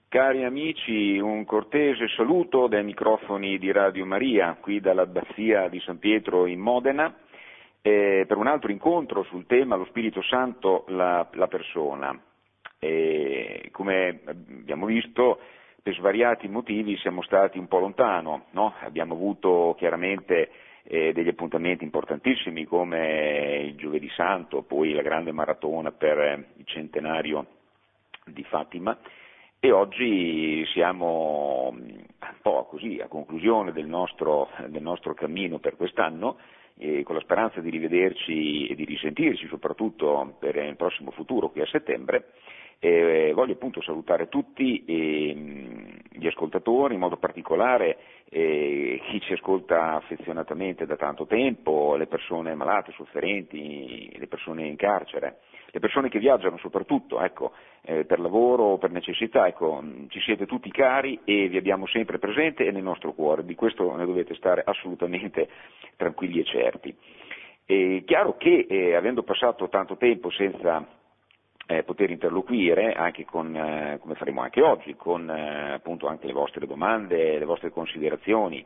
Cari amici, un cortese saluto dai microfoni di Radio Maria, qui dall'Abbazia di San Pietro in Modena, per un altro incontro sul tema lo Spirito Santo, la persona. Come abbiamo visto, per svariati motivi siamo stati un po' lontano, no? Abbiamo avuto chiaramente degli appuntamenti importantissimi come il Giovedì Santo, poi la grande maratona per il centenario di Fatima. E oggi siamo un po' così a conclusione del nostro cammino per quest'anno, con la speranza di rivederci e di risentirci soprattutto per il prossimo futuro qui a settembre. Voglio appunto salutare tutti gli ascoltatori, in modo particolare chi ci ascolta affezionatamente da tanto tempo, le persone malate, sofferenti, le persone in carcere, le persone che viaggiano soprattutto, per lavoro o per necessità, ci siete tutti cari e vi abbiamo sempre presente e nel nostro cuore, di questo ne dovete stare assolutamente tranquilli e certi. È chiaro che avendo passato tanto tempo senza poter interloquire anche come faremo anche oggi, con appunto anche le vostre domande, le vostre considerazioni.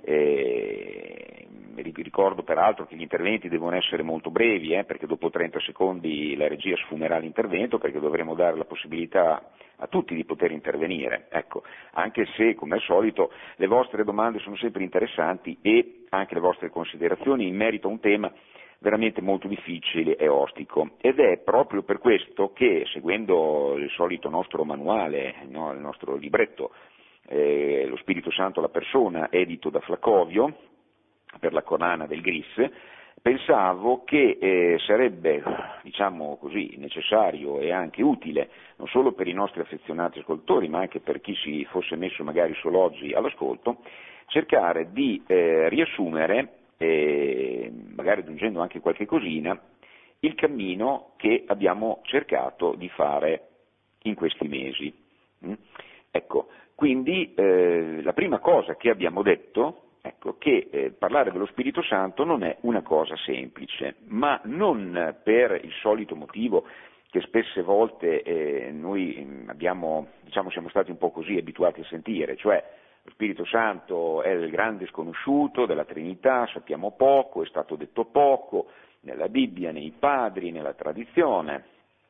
Ricordo peraltro che gli interventi devono essere molto brevi, perché dopo 30 secondi la regia sfumerà l'intervento, perché dovremo dare la possibilità a tutti di poter intervenire, anche se come al solito le vostre domande sono sempre interessanti e anche le vostre considerazioni in merito a un tema veramente molto difficile e ostico, ed è proprio per questo che, seguendo il solito nostro manuale, no, il nostro libretto, lo Spirito Santo, la persona, edito da Flacovio per la collana del GRIS, pensavo che sarebbe, diciamo così, necessario e anche utile, non solo per i nostri affezionati ascoltatori, ma anche per chi si fosse messo magari solo oggi all'ascolto, cercare di riassumere, magari aggiungendo anche qualche cosina, il cammino che abbiamo cercato di fare in questi mesi. Quindi la prima cosa che abbiamo detto, che parlare dello Spirito Santo non è una cosa semplice, ma non per il solito motivo che spesse volte noi siamo stati un po' così abituati a sentire, cioè lo Spirito Santo è il grande sconosciuto della Trinità, sappiamo poco, è stato detto poco nella Bibbia, nei padri, nella tradizione.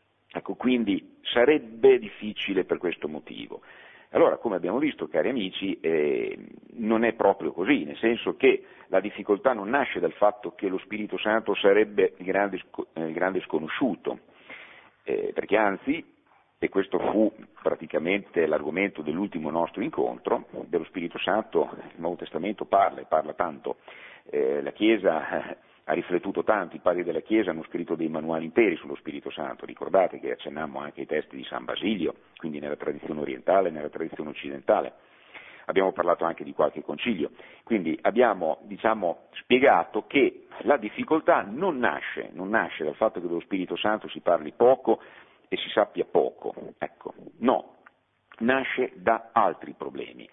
Quindi sarebbe difficile per questo motivo. Allora, come abbiamo visto, cari amici, non è proprio così, nel senso che la difficoltà non nasce dal fatto che lo Spirito Santo sarebbe il grande sconosciuto, perché anzi, e questo fu praticamente l'argomento dell'ultimo nostro incontro, dello Spirito Santo il Nuovo Testamento parla tanto, la Chiesa ha riflettuto tanto, i padri della Chiesa hanno scritto dei manuali interi sullo Spirito Santo, ricordate che accennammo anche ai testi di San Basilio, quindi nella tradizione orientale e nella tradizione occidentale. Abbiamo parlato anche di qualche concilio, quindi abbiamo spiegato che la difficoltà non nasce dal fatto che dello Spirito Santo si parli poco e si sappia poco, no, nasce da altri problemi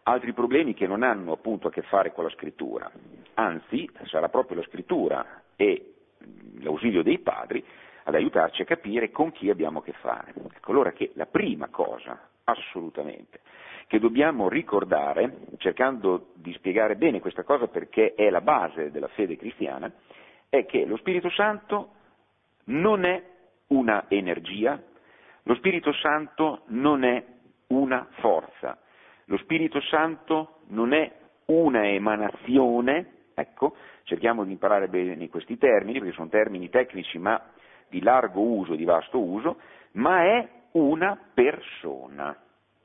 che non hanno appunto a che fare con la scrittura, anzi sarà proprio la scrittura e l'ausilio dei padri ad aiutarci a capire con chi abbiamo a che fare. Allora che la prima cosa, assolutamente, che dobbiamo ricordare, cercando di spiegare bene questa cosa perché è la base della fede cristiana, è che lo Spirito Santo non è una energia, lo Spirito Santo non è una forza, lo Spirito Santo non è una emanazione, cerchiamo di imparare bene questi termini, perché sono termini tecnici ma di largo uso, di vasto uso, ma è una persona.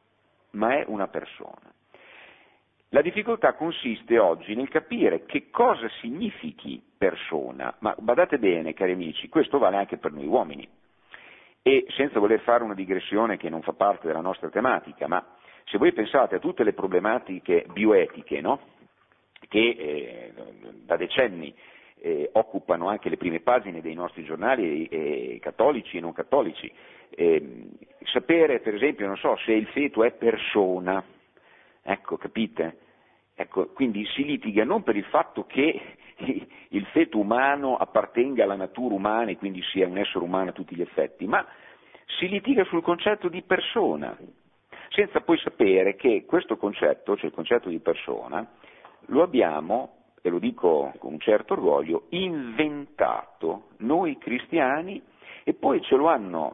La difficoltà consiste oggi nel capire che cosa significhi persona, ma badate bene, cari amici, questo vale anche per noi uomini. E senza voler fare una digressione che non fa parte della nostra tematica, ma se voi pensate a tutte le problematiche bioetiche, no? Che da decenni occupano anche le prime pagine dei nostri giornali cattolici e non cattolici, sapere per esempio, non so, se il feto è persona, capite? Quindi si litiga non per il fatto che il feto umano appartenga alla natura umana e quindi sia un essere umano a tutti gli effetti, ma si litiga sul concetto di persona. senza poi sapere che questo concetto, cioè il concetto di persona, lo abbiamo, e lo dico con un certo orgoglio, inventato noi cristiani, e poi ce lo hanno,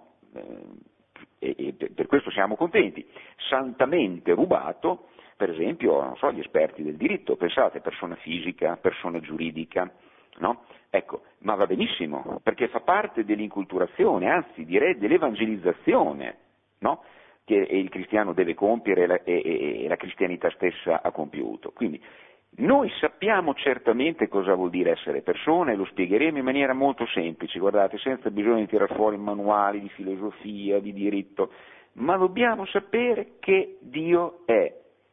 e per questo siamo contenti, santamente rubato, per esempio, non so, gli esperti del diritto. Pensate, persona fisica, persona giuridica, no? Ecco, ma va benissimo, perché fa parte dell'inculturazione, anzi direi dell'evangelizzazione, no? Che il cristiano deve compiere e la cristianità stessa ha compiuto. Quindi noi sappiamo certamente cosa vuol dire essere persone, lo spiegheremo in maniera molto semplice, guardate, senza bisogno di tirare fuori manuali di filosofia, di diritto, ma dobbiamo sapere che Dio è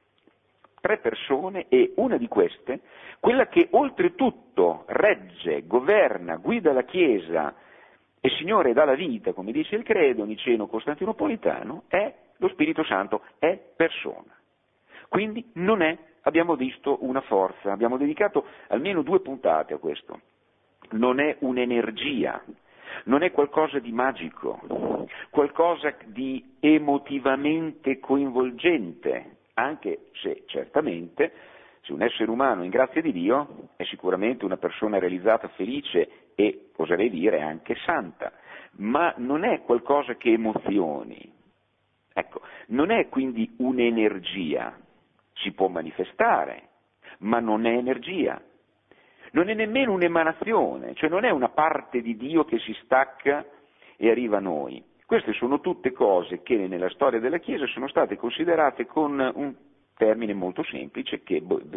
3 persone, e una di queste, quella che oltretutto regge, governa, guida la Chiesa e Signore dà la vita, come dice il credo niceno-costantinopolitano, è lo Spirito Santo, è persona. Quindi non è, abbiamo visto, una forza, abbiamo dedicato almeno 2 puntate a questo, non è un'energia, non è qualcosa di magico, qualcosa di emotivamente coinvolgente, anche se certamente, se un essere umano in grazia di Dio è sicuramente una persona realizzata, felice e, oserei dire, anche santa, ma non è qualcosa che emozioni. Ecco, non è quindi un'energia, si può manifestare, ma non è energia. Non è nemmeno un'emanazione, cioè non è una parte di Dio che si stacca e arriva a noi. Queste sono tutte cose che nella storia della Chiesa sono state considerate con un termine molto semplice che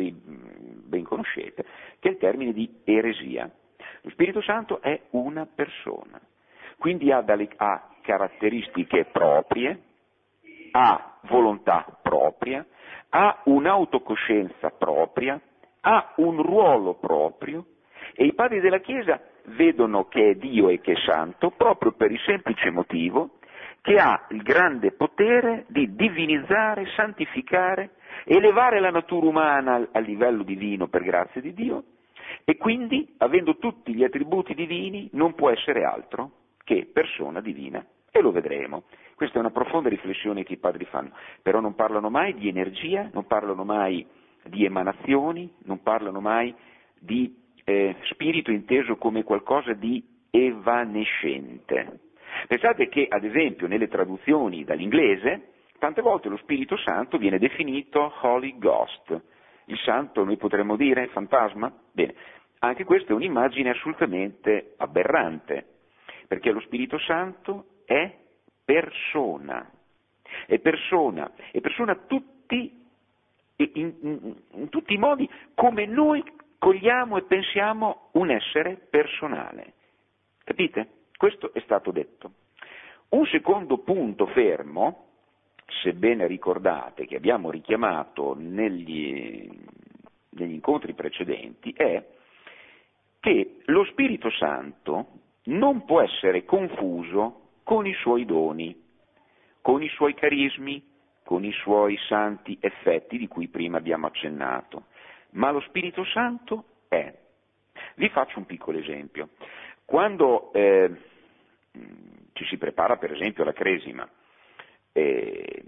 ben conoscete, che è il termine di eresia. Lo Spirito Santo è una persona, quindi ha caratteristiche proprie, ha volontà propria, ha un'autocoscienza propria, ha un ruolo proprio, e i padri della Chiesa vedono che è Dio e che è santo proprio per il semplice motivo che ha il grande potere di divinizzare, santificare, elevare la natura umana al livello divino per grazia di Dio, e quindi, avendo tutti gli attributi divini, non può essere altro che persona divina, e lo vedremo. Questa è una profonda riflessione che i padri fanno, però non parlano mai di energia, non parlano mai di emanazioni, non parlano mai di spirito inteso come qualcosa di evanescente. Pensate che, ad esempio, nelle traduzioni dall'inglese, tante volte lo Spirito Santo viene definito Holy Ghost. Il santo, noi potremmo dire, fantasma? Bene, anche questa è un'immagine assolutamente aberrante, perché lo Spirito Santo è persona tutti, in tutti i modi, come noi cogliamo e pensiamo un essere personale. Capite? Questo è stato detto. Un secondo punto fermo, se ben ricordate, che abbiamo richiamato negli incontri precedenti, è che lo Spirito Santo non può essere confuso con i suoi doni, con i suoi carismi, con i suoi santi effetti di cui prima abbiamo accennato, ma lo Spirito Santo è. Vi faccio un piccolo esempio. Quando ci si prepara per esempio alla Cresima e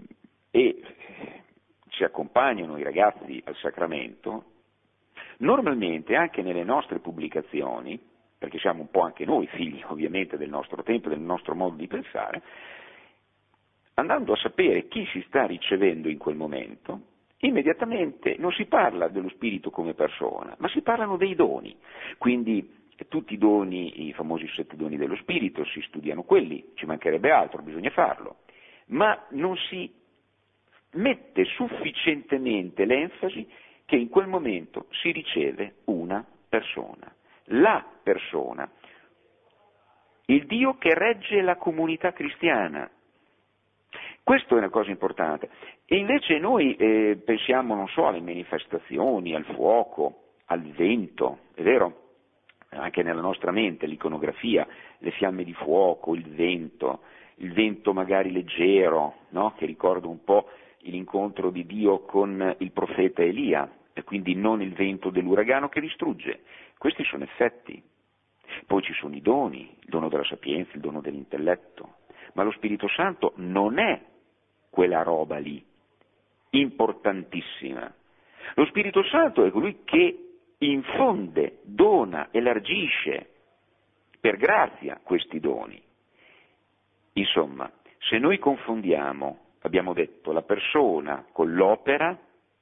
ci accompagnano i ragazzi al sacramento, normalmente anche nelle nostre pubblicazioni, perché siamo un po' anche noi figli ovviamente del nostro tempo, del nostro modo di pensare, andando a sapere chi si sta ricevendo in quel momento, immediatamente non si parla dello Spirito come persona, ma si parlano dei doni. Quindi tutti i doni, i famosi 7 doni dello Spirito, si studiano quelli, ci mancherebbe altro, bisogna farlo, ma non si mette sufficientemente l'enfasi che in quel momento si riceve una persona, la persona, il Dio che regge la comunità cristiana. Questo è una cosa importante. E invece noi pensiamo, non so, alle manifestazioni, al fuoco, al vento, è vero? Anche nella nostra mente, l'iconografia, le fiamme di fuoco, il vento magari leggero, no? Che ricorda un po' l'incontro di Dio con il profeta Elia, e quindi non il vento dell'uragano che distrugge. Questi sono effetti. Poi ci sono i doni, il dono della sapienza, il dono dell'intelletto, ma lo Spirito Santo non è quella roba lì, importantissima. Lo Spirito Santo è colui che infonde, dona, elargisce per grazia questi doni. Insomma, se noi confondiamo, abbiamo detto, la persona con l'opera,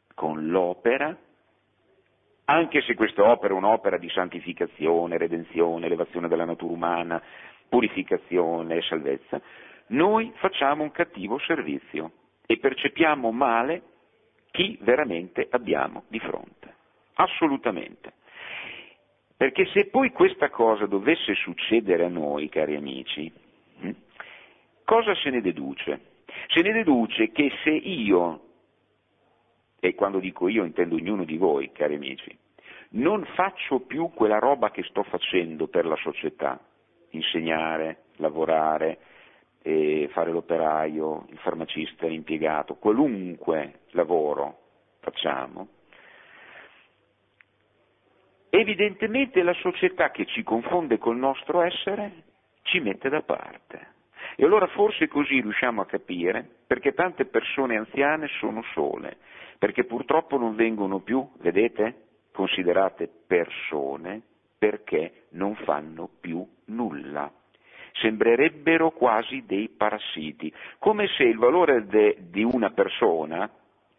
anche se questa opera è un'opera di santificazione, redenzione, elevazione della natura umana, purificazione e salvezza, noi facciamo un cattivo servizio e percepiamo male chi veramente abbiamo di fronte. Assolutamente. Perché se poi questa cosa dovesse succedere a noi, cari amici, cosa se ne deduce? Se ne deduce che se io, e quando dico io intendo ognuno di voi, cari amici, non faccio più quella roba che sto facendo per la società, insegnare, lavorare, fare l'operaio, il farmacista, l'impiegato, qualunque lavoro facciamo, evidentemente la società che ci confonde col nostro essere ci mette da parte. E allora forse così riusciamo a capire perché tante persone anziane sono sole, perché purtroppo non vengono più, vedete, considerate persone perché non fanno più nulla. Sembrerebbero quasi dei parassiti, come se il valore di una persona,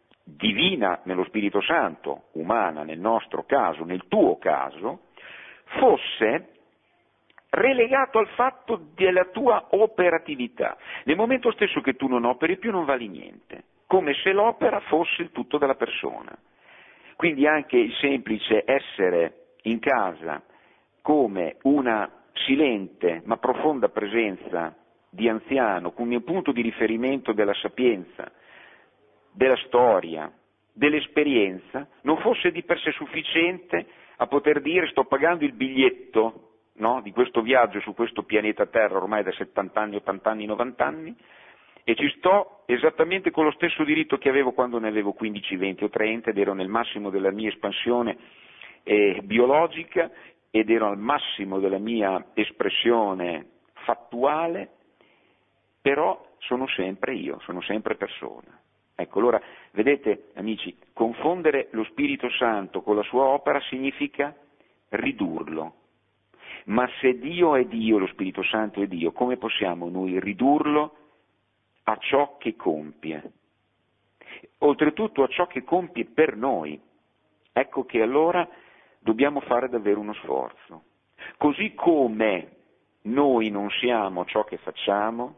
divina nello Spirito Santo, umana nel nostro caso, nel tuo caso, fosse relegato al fatto della tua operatività. Nel momento stesso che tu non operi più non vali niente, come se l'opera fosse il tutto della persona. Quindi anche il semplice essere in casa come una silente ma profonda presenza di anziano, con un punto di riferimento della sapienza, della storia, dell'esperienza, non fosse di per sé sufficiente a poter dire sto pagando il biglietto, no, di questo viaggio su questo pianeta Terra ormai da 70 anni, 80 anni, 90 anni, e ci sto esattamente con lo stesso diritto che avevo quando ne avevo 15, 20 o 30 ed ero nel massimo della mia espansione biologica ed ero al massimo della mia espressione fattuale, però sono sempre io, sono sempre persona. Ecco, allora, vedete, amici, confondere lo Spirito Santo con la sua opera significa ridurlo. Ma se Dio è Dio, lo Spirito Santo è Dio, come possiamo noi ridurlo a ciò che compie? Oltretutto a ciò che compie per noi. Ecco che allora dobbiamo fare davvero uno sforzo. Così come noi non siamo ciò che facciamo,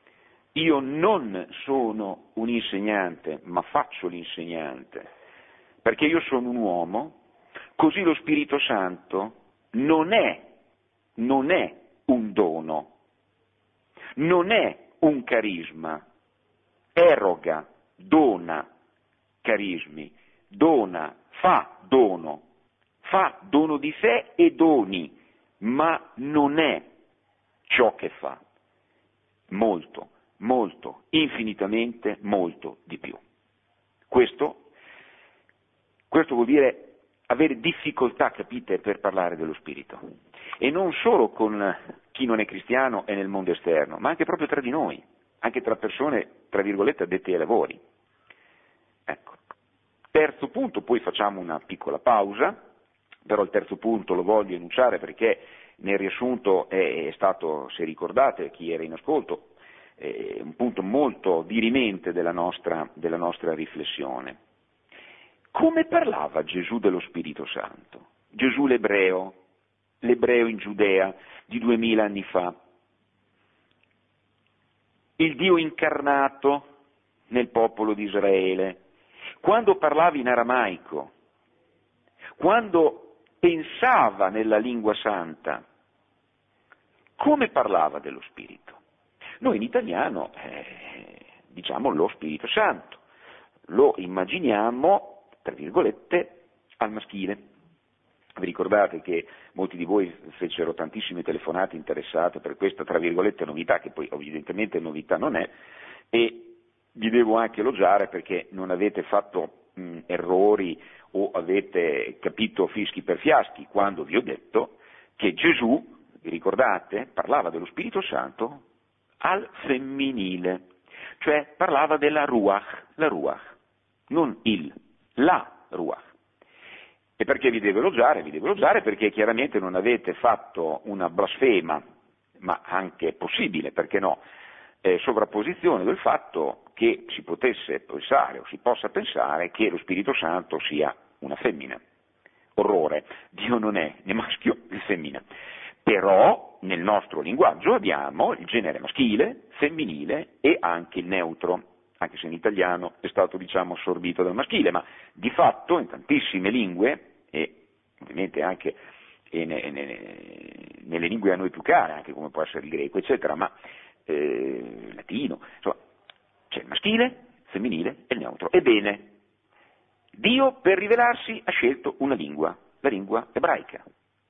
io non sono un insegnante, ma faccio l'insegnante, perché io sono un uomo, così lo Spirito Santo non è un dono, non è un carisma, eroga, dona carismi, fa dono di sé e doni, ma non è ciò che fa. Molto, infinitamente molto di più. Questo vuol dire avere difficoltà, capite, per parlare dello Spirito. E non solo con chi non è cristiano e nel mondo esterno, ma anche proprio tra di noi, anche tra persone, tra virgolette, addette ai lavori. Ecco. Terzo punto, poi facciamo una piccola pausa, però il terzo punto lo voglio enunciare perché nel riassunto è stato, se ricordate, chi era in ascolto, un punto molto dirimente della nostra riflessione. Come parlava Gesù dello Spirito Santo? Gesù l'ebreo in Giudea di 2000 anni fa, il Dio incarnato nel popolo di Israele, quando parlava in aramaico, quando pensava nella lingua santa, come parlava dello Spirito? Noi in italiano diciamo lo Spirito Santo, lo immaginiamo, tra virgolette, al maschile. Vi ricordate che molti di voi fecero tantissime telefonate interessate per questa, tra virgolette, novità, che poi evidentemente novità non è, e vi devo anche elogiare perché non avete fatto errori o avete capito fischi per fiaschi quando vi ho detto che Gesù, vi ricordate, parlava dello Spirito Santo al femminile, cioè parlava della Ruach, non il, la Ruach. E perché vi devo elogiare? Vi devo elogiare perché chiaramente non avete fatto una blasfema, ma anche possibile, perché no, sovrapposizione del fatto che si potesse pensare o si possa pensare che lo Spirito Santo sia una femmina. Orrore, Dio non è né maschio né femmina. Però nel nostro linguaggio abbiamo il genere maschile, femminile e anche il neutro, anche se in italiano è stato assorbito dal maschile, ma di fatto in tantissime lingue, e ovviamente anche nelle lingue a noi più care, anche come può essere il greco, eccetera, ma il latino, insomma, c'è il maschile, il femminile e il neutro. Ebbene, Dio per rivelarsi ha scelto una lingua, la lingua ebraica.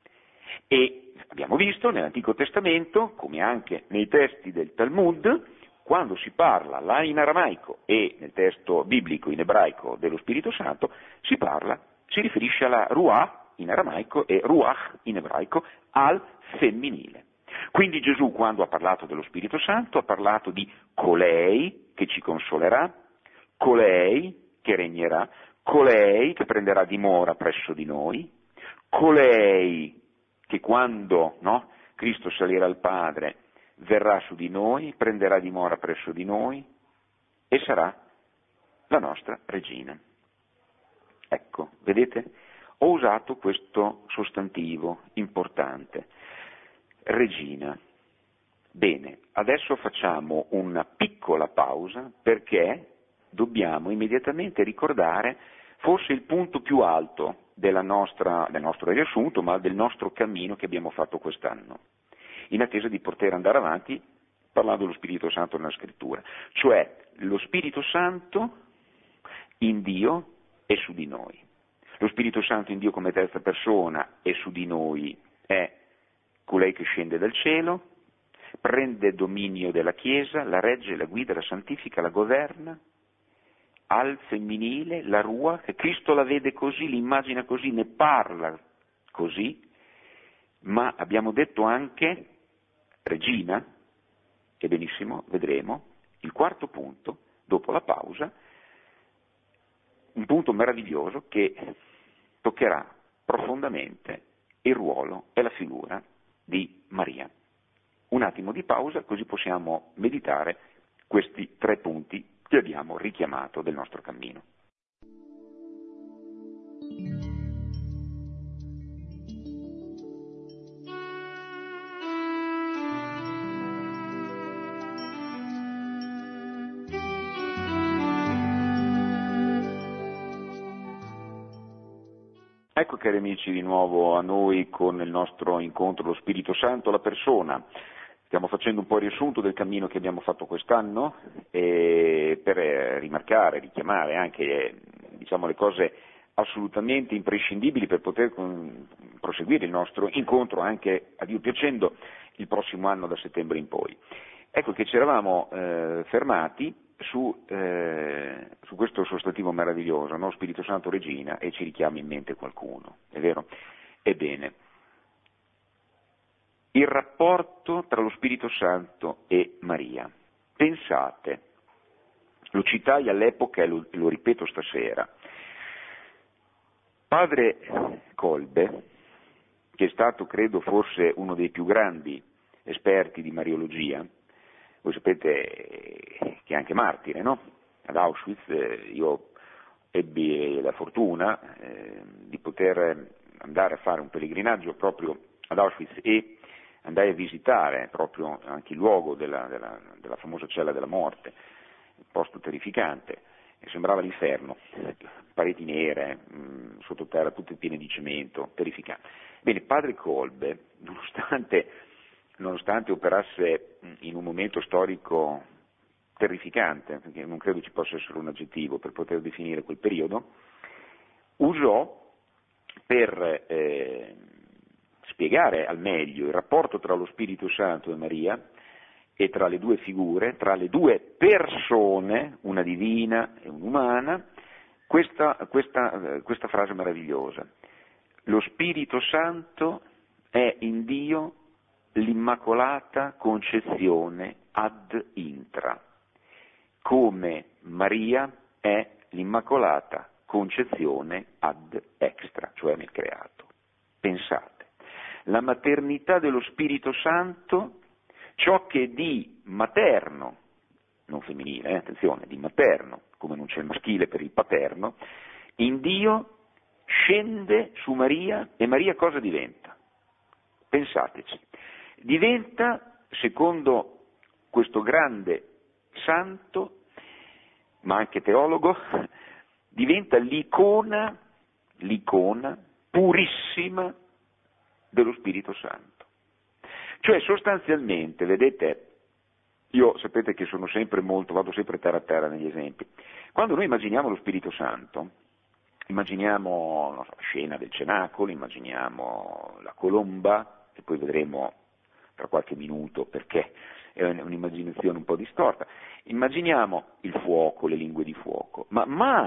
E abbiamo visto nell'Antico Testamento, come anche nei testi del Talmud, quando si parla là in aramaico e nel testo biblico in ebraico dello Spirito Santo, si riferisce alla Ruach in aramaico e Ruach in ebraico al femminile. Quindi Gesù, quando ha parlato dello Spirito Santo, ha parlato di colei che ci consolerà, colei che regnerà, colei che prenderà dimora presso di noi, colei che quando Cristo salirà al Padre verrà su di noi, prenderà dimora presso di noi e sarà la nostra regina. Ecco, vedete? Ho usato questo sostantivo importante, regina. Bene, adesso facciamo una piccola pausa perché dobbiamo immediatamente ricordare forse il punto più alto del nostro riassunto, ma del nostro cammino che abbiamo fatto quest'anno, in attesa di poter andare avanti parlando dello Spirito Santo nella Scrittura, cioè lo Spirito Santo in Dio è su di noi. Lo Spirito Santo in Dio come terza persona è su di noi, è colei che scende dal cielo, prende dominio della Chiesa, la regge, la guida, la santifica, la governa, al femminile, la Ruach, Cristo la vede così, l'immagina così, ne parla così, ma abbiamo detto anche regina, e benissimo, vedremo, il quarto punto, dopo la pausa, un punto meraviglioso che toccherà profondamente il ruolo e la figura di Maria. Un attimo di pausa, così possiamo meditare questi 3 punti che abbiamo richiamato del nostro cammino. Ecco cari amici di nuovo a noi con il nostro incontro lo Spirito Santo, la persona. Stiamo facendo un po' il riassunto del cammino che abbiamo fatto quest'anno per rimarcare, richiamare anche le cose assolutamente imprescindibili per poter proseguire il nostro incontro anche a Dio piacendo il prossimo anno da settembre in poi. Ecco che ci eravamo fermati su questo sostantivo meraviglioso, no? Spirito Santo Regina, e ci richiama in mente qualcuno, è vero? Ebbene, il rapporto tra lo Spirito Santo e Maria. Pensate, lo citai all'epoca e lo ripeto stasera, padre Kolbe, che è stato credo forse uno dei più grandi esperti di Mariologia, voi sapete che è anche martire, no? Ad Auschwitz io ebbi la fortuna di poter andare a fare un pellegrinaggio proprio ad Auschwitz e andai a visitare proprio anche il luogo della famosa cella della morte, un posto terrificante, e sembrava l'inferno, pareti nere, sottoterra tutte piene di cemento, terrificante. Bene, padre Kolbe, nonostante operasse in un momento storico terrificante, perché non credo ci possa essere un aggettivo per poter definire quel periodo, usò per spiegare al meglio il rapporto tra lo Spirito Santo e Maria e tra le due figure, tra le due persone, una divina e un'umana, questa frase meravigliosa. Lo Spirito Santo è in Dio l'Immacolata Concezione ad intra, come Maria è l'Immacolata Concezione ad extra, cioè nel creato. Pensate, la maternità dello Spirito Santo, ciò che di materno, non femminile, attenzione, di materno, come non c'è il maschile per il paterno, in Dio scende su Maria e Maria cosa diventa? Pensateci, diventa, secondo questo grande santo, ma anche teologo, diventa l'icona purissima dello Spirito Santo. Cioè sostanzialmente, vedete, io sapete che vado sempre terra a terra negli esempi. Quando noi immaginiamo lo Spirito Santo, immaginiamo la scena del cenacolo, immaginiamo la colomba, che poi vedremo tra qualche minuto perché è un'immaginazione un po' distorta, immaginiamo il fuoco, le lingue di fuoco, ma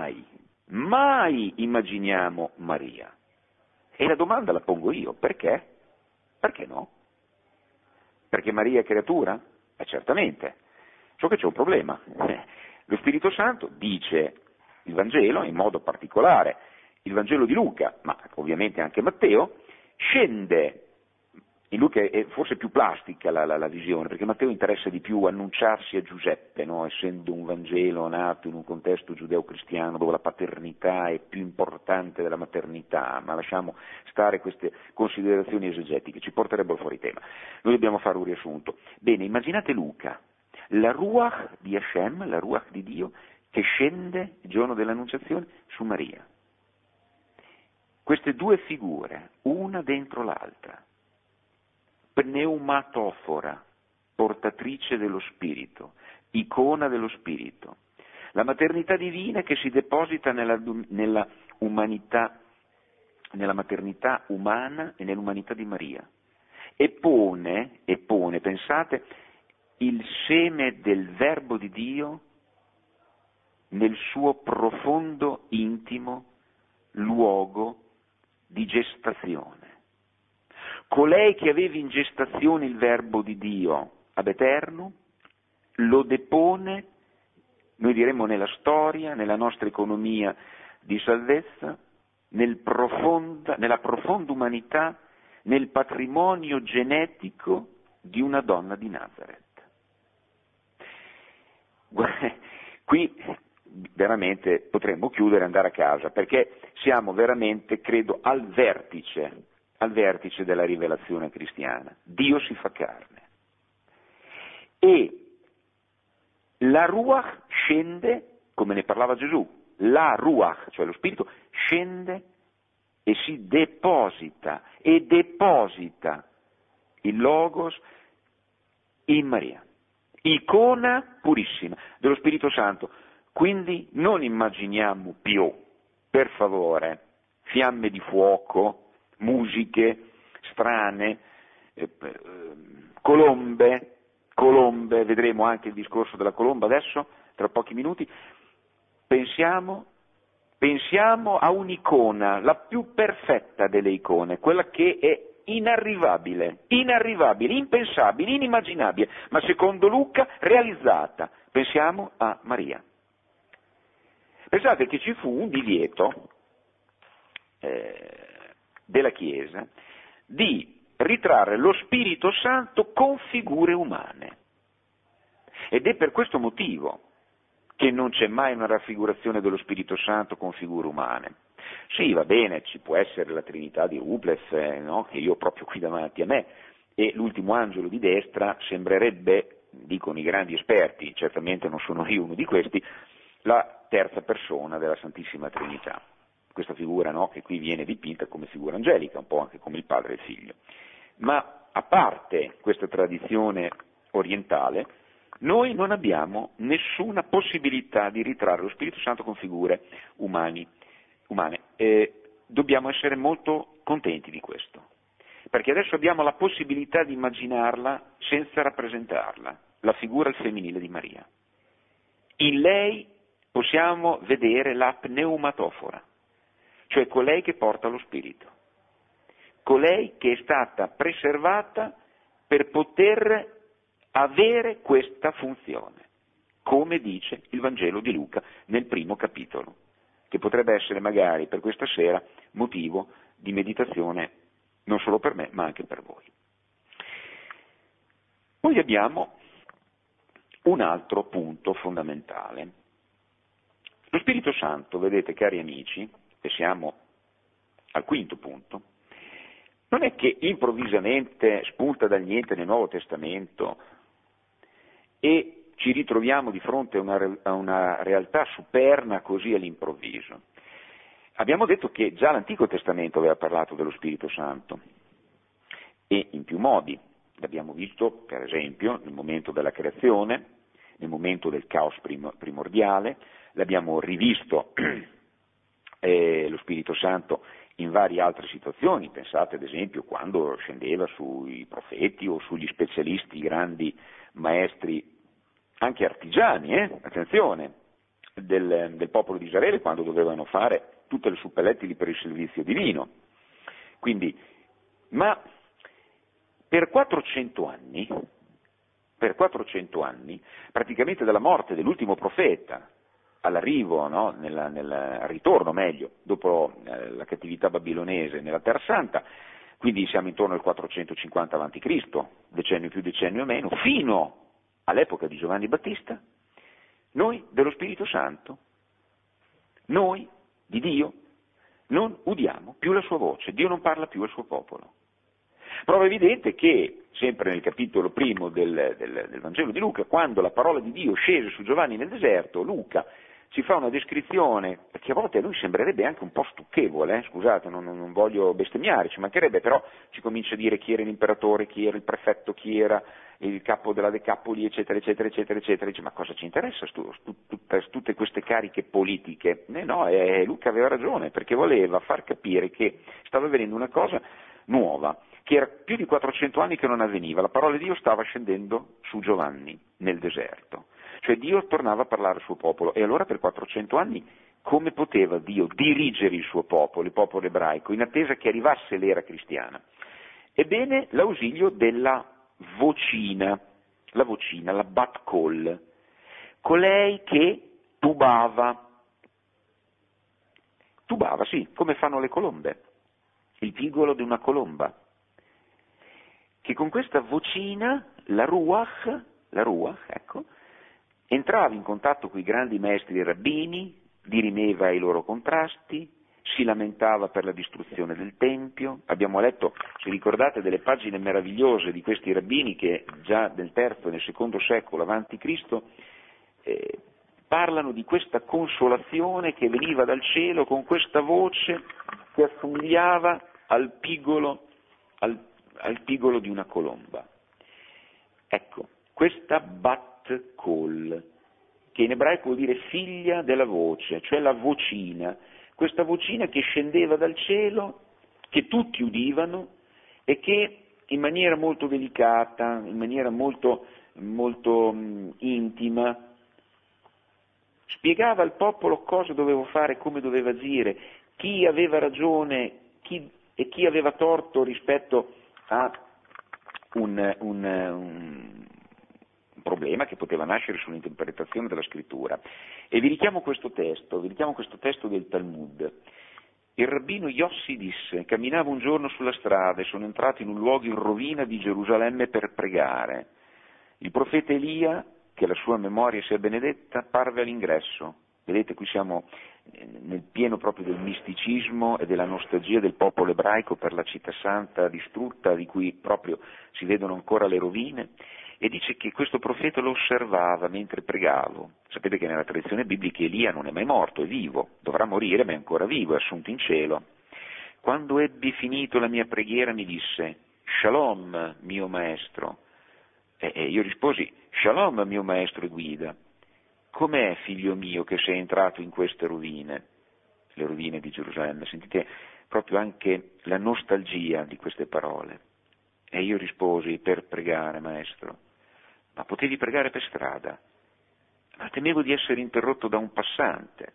mai immaginiamo Maria. E la domanda la pongo io, perché? Perché no? Perché Maria è creatura? Certamente. So che c'è un problema. Lo Spirito Santo dice il Vangelo, in modo particolare il Vangelo di Luca, ma ovviamente anche Matteo, scende. In Luca è forse più plastica la visione, perché Matteo interessa di più annunciarsi a Giuseppe, no? Essendo un Vangelo nato in un contesto giudeo-cristiano dove la paternità è più importante della maternità, ma lasciamo stare queste considerazioni esegetiche, ci porterebbero fuori tema. Noi dobbiamo fare un riassunto. Bene, immaginate Luca, la Ruach di Hashem, la Ruach di Dio, che scende il giorno dell'Annunciazione su Maria. Queste due figure, una dentro l'altra, pneumatofora, portatrice dello Spirito, icona dello Spirito, la maternità divina che si deposita nella umanità, nella maternità umana e nell'umanità di Maria, e pone, pensate, il seme del Verbo di Dio nel suo profondo, intimo luogo di gestazione. Colei che aveva in gestazione il Verbo di Dio ab eterno, lo depone, noi diremmo nella storia, nella nostra economia di salvezza, nella profonda umanità, nel patrimonio genetico di una donna di Nazareth. Qui veramente potremmo chiudere e andare a casa, perché siamo veramente, credo, al vertice della rivelazione cristiana. Dio si fa carne. E la Ruach scende, come ne parlava Gesù, la Ruach, cioè lo Spirito, scende e si deposita il Logos in Maria, icona purissima dello Spirito Santo. Quindi non immaginiamo più, per favore, fiamme di fuoco, musiche strane, colombe, vedremo anche il discorso della colomba adesso, tra pochi minuti. Pensiamo a un'icona, la più perfetta delle icone, quella che è inarrivabile, impensabile, inimmaginabile, ma secondo Luca realizzata. Pensiamo a Maria. Pensate che ci fu un divieto della Chiesa di ritrarre lo Spirito Santo con figure umane. Ed è per questo motivo che non c'è mai una raffigurazione dello Spirito Santo con figure umane. Sì, va bene, ci può essere la Trinità di Ruples, no? Che io ho proprio qui davanti a me, e l'ultimo angelo di destra sembrerebbe, dicono i grandi esperti, certamente non sono io uno di questi, la terza persona della Santissima Trinità. Questa figura, no, che qui viene dipinta come figura angelica, un po' anche come il Padre e il Figlio. Ma a parte questa tradizione orientale, noi non abbiamo nessuna possibilità di ritrarre lo Spirito Santo con figure umane. Dobbiamo essere molto contenti di questo, perché adesso abbiamo la possibilità di immaginarla senza rappresentarla, la figura al femminile di Maria. In lei possiamo vedere la pneumatofora, cioè colei che porta lo Spirito, colei che è stata preservata per poter avere questa funzione. come dice il Vangelo di Luca nel primo capitolo, che potrebbe essere magari per questa sera motivo di meditazione non solo per me, ma anche per voi. Poi abbiamo un altro punto fondamentale. Lo Spirito Santo, vedete cari amici, e siamo al quinto punto, non è che improvvisamente spunta dal niente nel Nuovo Testamento e ci ritroviamo di fronte a una realtà superna così all'improvviso. Abbiamo detto che già l'Antico Testamento aveva parlato dello Spirito Santo e in più modi. L'abbiamo visto, per esempio, nel momento della creazione, nel momento del caos primordiale, l'abbiamo rivisto lo Spirito Santo in varie altre situazioni, pensate ad esempio quando scendeva sui profeti o sugli specialisti, grandi maestri, anche artigiani, attenzione, del popolo di Israele quando dovevano fare tutte le suppellettili per il servizio divino. Quindi, ma per 400 anni, praticamente dalla morte dell'ultimo profeta all'arrivo, no, al ritorno meglio, dopo la cattività babilonese nella Terra Santa, quindi siamo intorno al 450 a.C., decennio più decennio meno, fino all'epoca di Giovanni Battista, noi dello Spirito Santo, noi di Dio, non udiamo più la sua voce, Dio non parla più al suo popolo. Prova evidente che, sempre nel capitolo primo del Vangelo di Luca, quando la parola di Dio scese su Giovanni nel deserto, Luca ci fa una descrizione che a volte a noi sembrerebbe anche un po' stucchevole, scusate, non voglio bestemmiare, ci mancherebbe, però ci comincia a dire chi era l'imperatore, chi era il prefetto, chi era il capo della Decapoli, eccetera, eccetera, eccetera, eccetera. Dice, ma cosa ci interessa tutte queste cariche politiche? No, Luca aveva ragione, perché voleva far capire che stava avvenendo una cosa nuova, che era più di 400 anni che non avveniva. La parola di Dio stava scendendo su Giovanni nel deserto. Cioè Dio tornava a parlare al suo popolo, e allora per 400 anni come poteva Dio dirigere il suo popolo, il popolo ebraico, in attesa che arrivasse l'era cristiana? Ebbene, l'ausilio della vocina, la bat call, colei che tubava, sì, come fanno le colombe, il pigolo di una colomba, che con questa vocina, la ruach, ecco, entrava in contatto con i grandi maestri rabbini, dirimeva i loro contrasti, si lamentava per la distruzione del Tempio. Abbiamo letto, se ricordate, delle pagine meravigliose di questi rabbini che già nel III e nel II secolo avanti Cristo parlano di questa consolazione che veniva dal cielo con questa voce che assomigliava al pigolo di una colomba. Ecco, questa bat call, che in ebraico vuol dire figlia della voce, cioè la vocina, questa vocina che scendeva dal cielo, che tutti udivano e che in maniera molto delicata, in maniera molto intima, spiegava al popolo cosa doveva fare, come doveva agire, chi aveva ragione e chi aveva torto rispetto a un problema che poteva nascere sull'interpretazione della scrittura. E vi richiamo questo testo del Talmud. Il rabbino Yossi disse: camminavo un giorno sulla strada e sono entrato in un luogo in rovina di Gerusalemme per pregare. Il profeta Elia, che la sua memoria sia benedetta, parve all'ingresso. Vedete, qui siamo nel pieno proprio del misticismo e della nostalgia del popolo ebraico per la città santa distrutta, di cui proprio si vedono ancora le rovine, e dice che questo profeta lo osservava mentre pregavo. Sapete che nella tradizione biblica Elia non è mai morto, è vivo, dovrà morire ma è ancora vivo, è assunto in cielo. Quando ebbi finito la mia preghiera mi disse: Shalom, mio maestro. E io risposi: Shalom, mio maestro e guida. Com'è, figlio mio, che sei entrato in queste rovine, le rovine di Gerusalemme? Sentite proprio anche la nostalgia di queste parole. E io risposi: per pregare, maestro. Ma potevi pregare per strada, ma temevo di essere interrotto da un passante.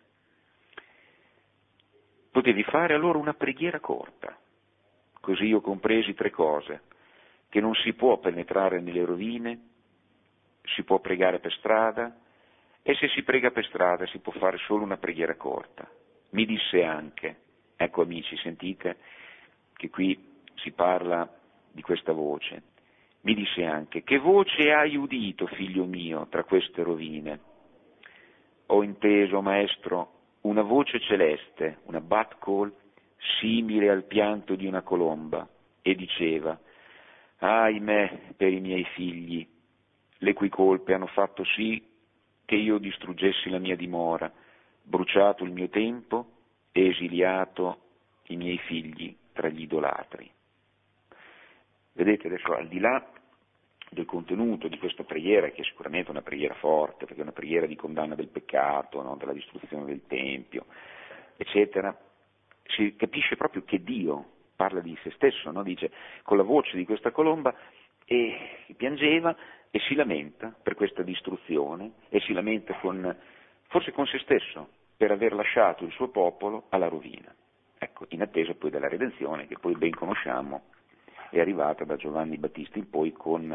Potevi fare allora una preghiera corta. Così io compresi 3 cose: che non si può penetrare nelle rovine, si può pregare per strada e se si prega per strada si può fare solo una preghiera corta. Mi disse anche, ecco amici, sentite che qui si parla di questa voce, mi disse anche: che voce hai udito, figlio mio, tra queste rovine? Ho inteso, maestro, una voce celeste, una bat call, simile al pianto di una colomba, e diceva: ahimè per i miei figli, le cui colpe hanno fatto sì che io distruggessi la mia dimora, bruciato il mio tempo e esiliato i miei figli tra gli idolatri. Vedete, adesso al di là del contenuto di questa preghiera, che è sicuramente una preghiera forte, perché è una preghiera di condanna del peccato, no? Della distruzione del Tempio, eccetera, si capisce proprio che Dio parla di se stesso, no? Dice con la voce di questa colomba, e piangeva e si lamenta per questa distruzione, e si lamenta forse con se stesso per aver lasciato il suo popolo alla rovina. Ecco, in attesa poi della redenzione, che poi ben conosciamo, è arrivata da Giovanni Battista in poi con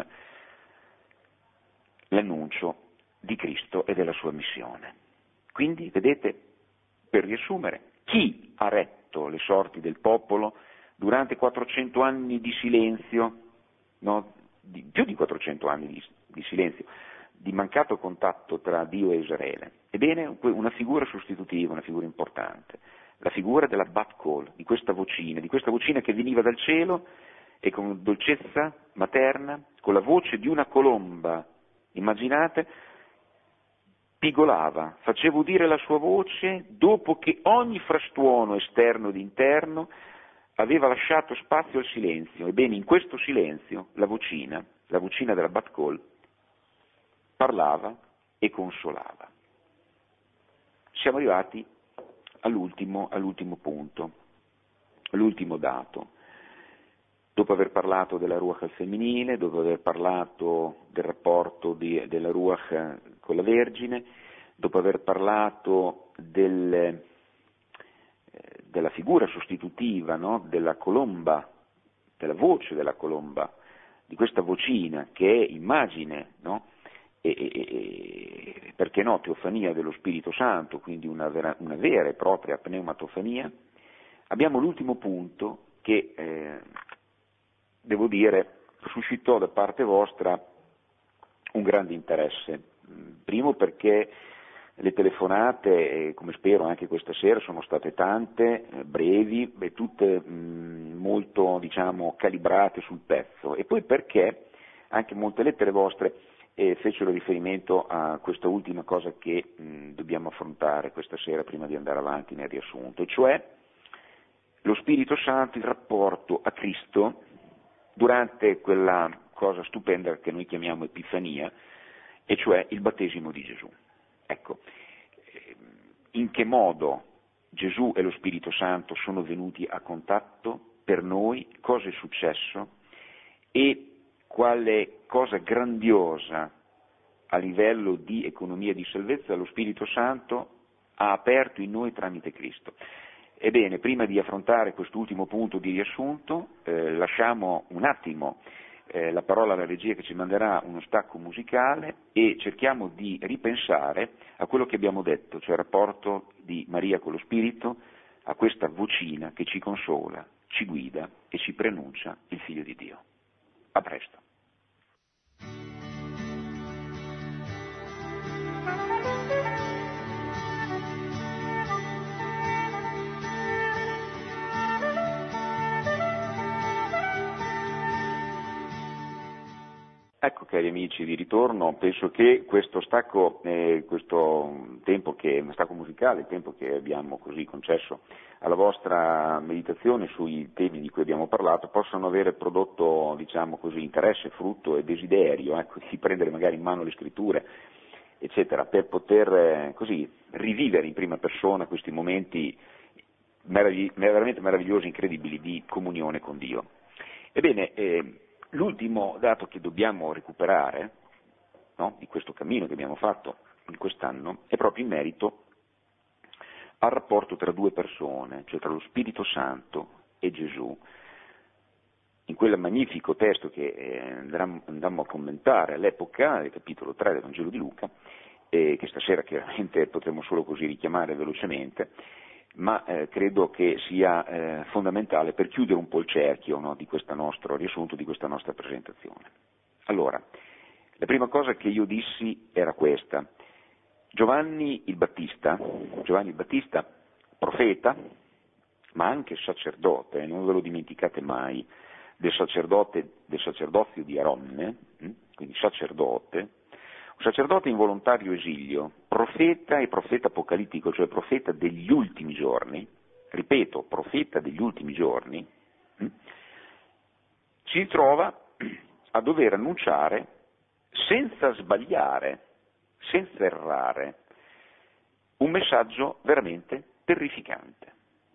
l'annuncio di Cristo e della sua missione. Quindi, vedete, per riassumere, chi ha retto le sorti del popolo durante 400 anni di silenzio, no? Più di 400 anni di silenzio, di mancato contatto tra Dio e Israele? Ebbene, una figura sostitutiva, una figura importante, la figura della Bat Call, di questa vocina che veniva dal cielo e con dolcezza materna, con la voce di una colomba, immaginate, pigolava, faceva udire la sua voce dopo che ogni frastuono esterno ed interno aveva lasciato spazio al silenzio. Ebbene, in questo silenzio la vocina della Bat Call, parlava e consolava. Siamo arrivati all'ultimo punto, all'ultimo dato. Dopo aver parlato della Ruach al femminile, dopo aver parlato del rapporto della Ruach con la Vergine, dopo aver parlato della figura sostitutiva, no? Della colomba, della voce della colomba, di questa vocina che è immagine, no? Perché no, teofania dello Spirito Santo, quindi una vera e propria pneumatofania, abbiamo l'ultimo punto che devo dire, suscitò da parte vostra un grande interesse. Primo perché le telefonate, come spero anche questa sera, sono state tante, brevi, e tutte molto, calibrate sul pezzo. E poi perché anche molte lettere vostre fecero riferimento a questa ultima cosa che dobbiamo affrontare questa sera prima di andare avanti nel riassunto, e cioè lo Spirito Santo, il rapporto a Cristo durante quella cosa stupenda che noi chiamiamo Epifania, e cioè il battesimo di Gesù. Ecco, in che modo Gesù e lo Spirito Santo sono venuti a contatto per noi, cosa è successo e quale cosa grandiosa a livello di economia di salvezza lo Spirito Santo ha aperto in noi tramite Cristo. Ebbene, prima di affrontare quest'ultimo punto di riassunto, lasciamo un attimo la parola alla regia che ci manderà uno stacco musicale e cerchiamo di ripensare a quello che abbiamo detto, cioè il rapporto di Maria con lo Spirito, a questa vocina che ci consola, ci guida e ci preannuncia il Figlio di Dio. A presto. Ecco, cari amici, di ritorno. Penso che questo stacco, questo tempo un stacco musicale, il tempo che abbiamo così concesso alla vostra meditazione sui temi di cui abbiamo parlato, possano avere prodotto, interesse, frutto e desiderio, di prendere magari in mano le scritture, eccetera, per poter così rivivere in prima persona questi momenti veramente meravigliosi, incredibili di comunione con Dio. Ebbene, l'ultimo dato che dobbiamo recuperare, no, di questo cammino che abbiamo fatto in quest'anno è proprio in merito al rapporto tra due persone, cioè tra lo Spirito Santo e Gesù. In quel magnifico testo che andammo a commentare all'epoca, nel capitolo 3 del Vangelo di Luca, che stasera chiaramente potremo solo così richiamare velocemente, ma credo che sia fondamentale per chiudere un po' il cerchio, no, di questo nostro riassunto, di questa nostra presentazione. Allora, la prima cosa che io dissi era questa: Giovanni il Battista, profeta, ma anche sacerdote, non ve lo dimenticate mai, del sacerdozio di Aronne, quindi sacerdote, un sacerdote in volontario esilio, profeta e profeta apocalittico, cioè profeta degli ultimi giorni, ripeto, profeta degli ultimi giorni, si trova a dover annunciare senza sbagliare, senza errare, un messaggio veramente terrificante.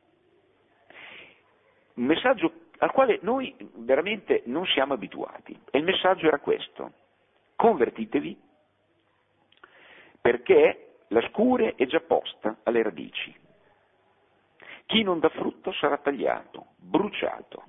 Un messaggio al quale noi veramente non siamo abituati. E il messaggio era questo: convertitevi, perché la scure è già posta alle radici. Chi non dà frutto sarà tagliato, bruciato.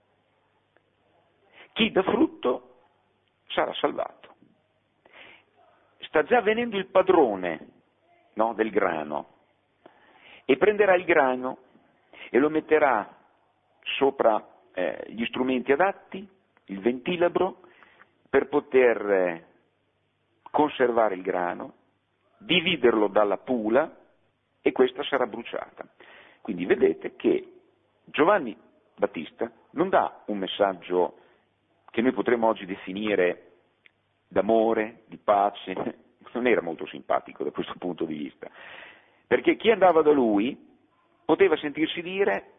Chi dà frutto sarà salvato. Sta già venendo il padrone, no, del grano, e prenderà il grano e lo metterà sopra gli strumenti adatti, il ventilabro, per poter conservare il grano, dividerlo dalla pula, e questa sarà bruciata. Quindi vedete che Giovanni Battista non dà un messaggio che noi potremmo oggi definire d'amore, di pace, non era molto simpatico da questo punto di vista, perché chi andava da lui poteva sentirsi dire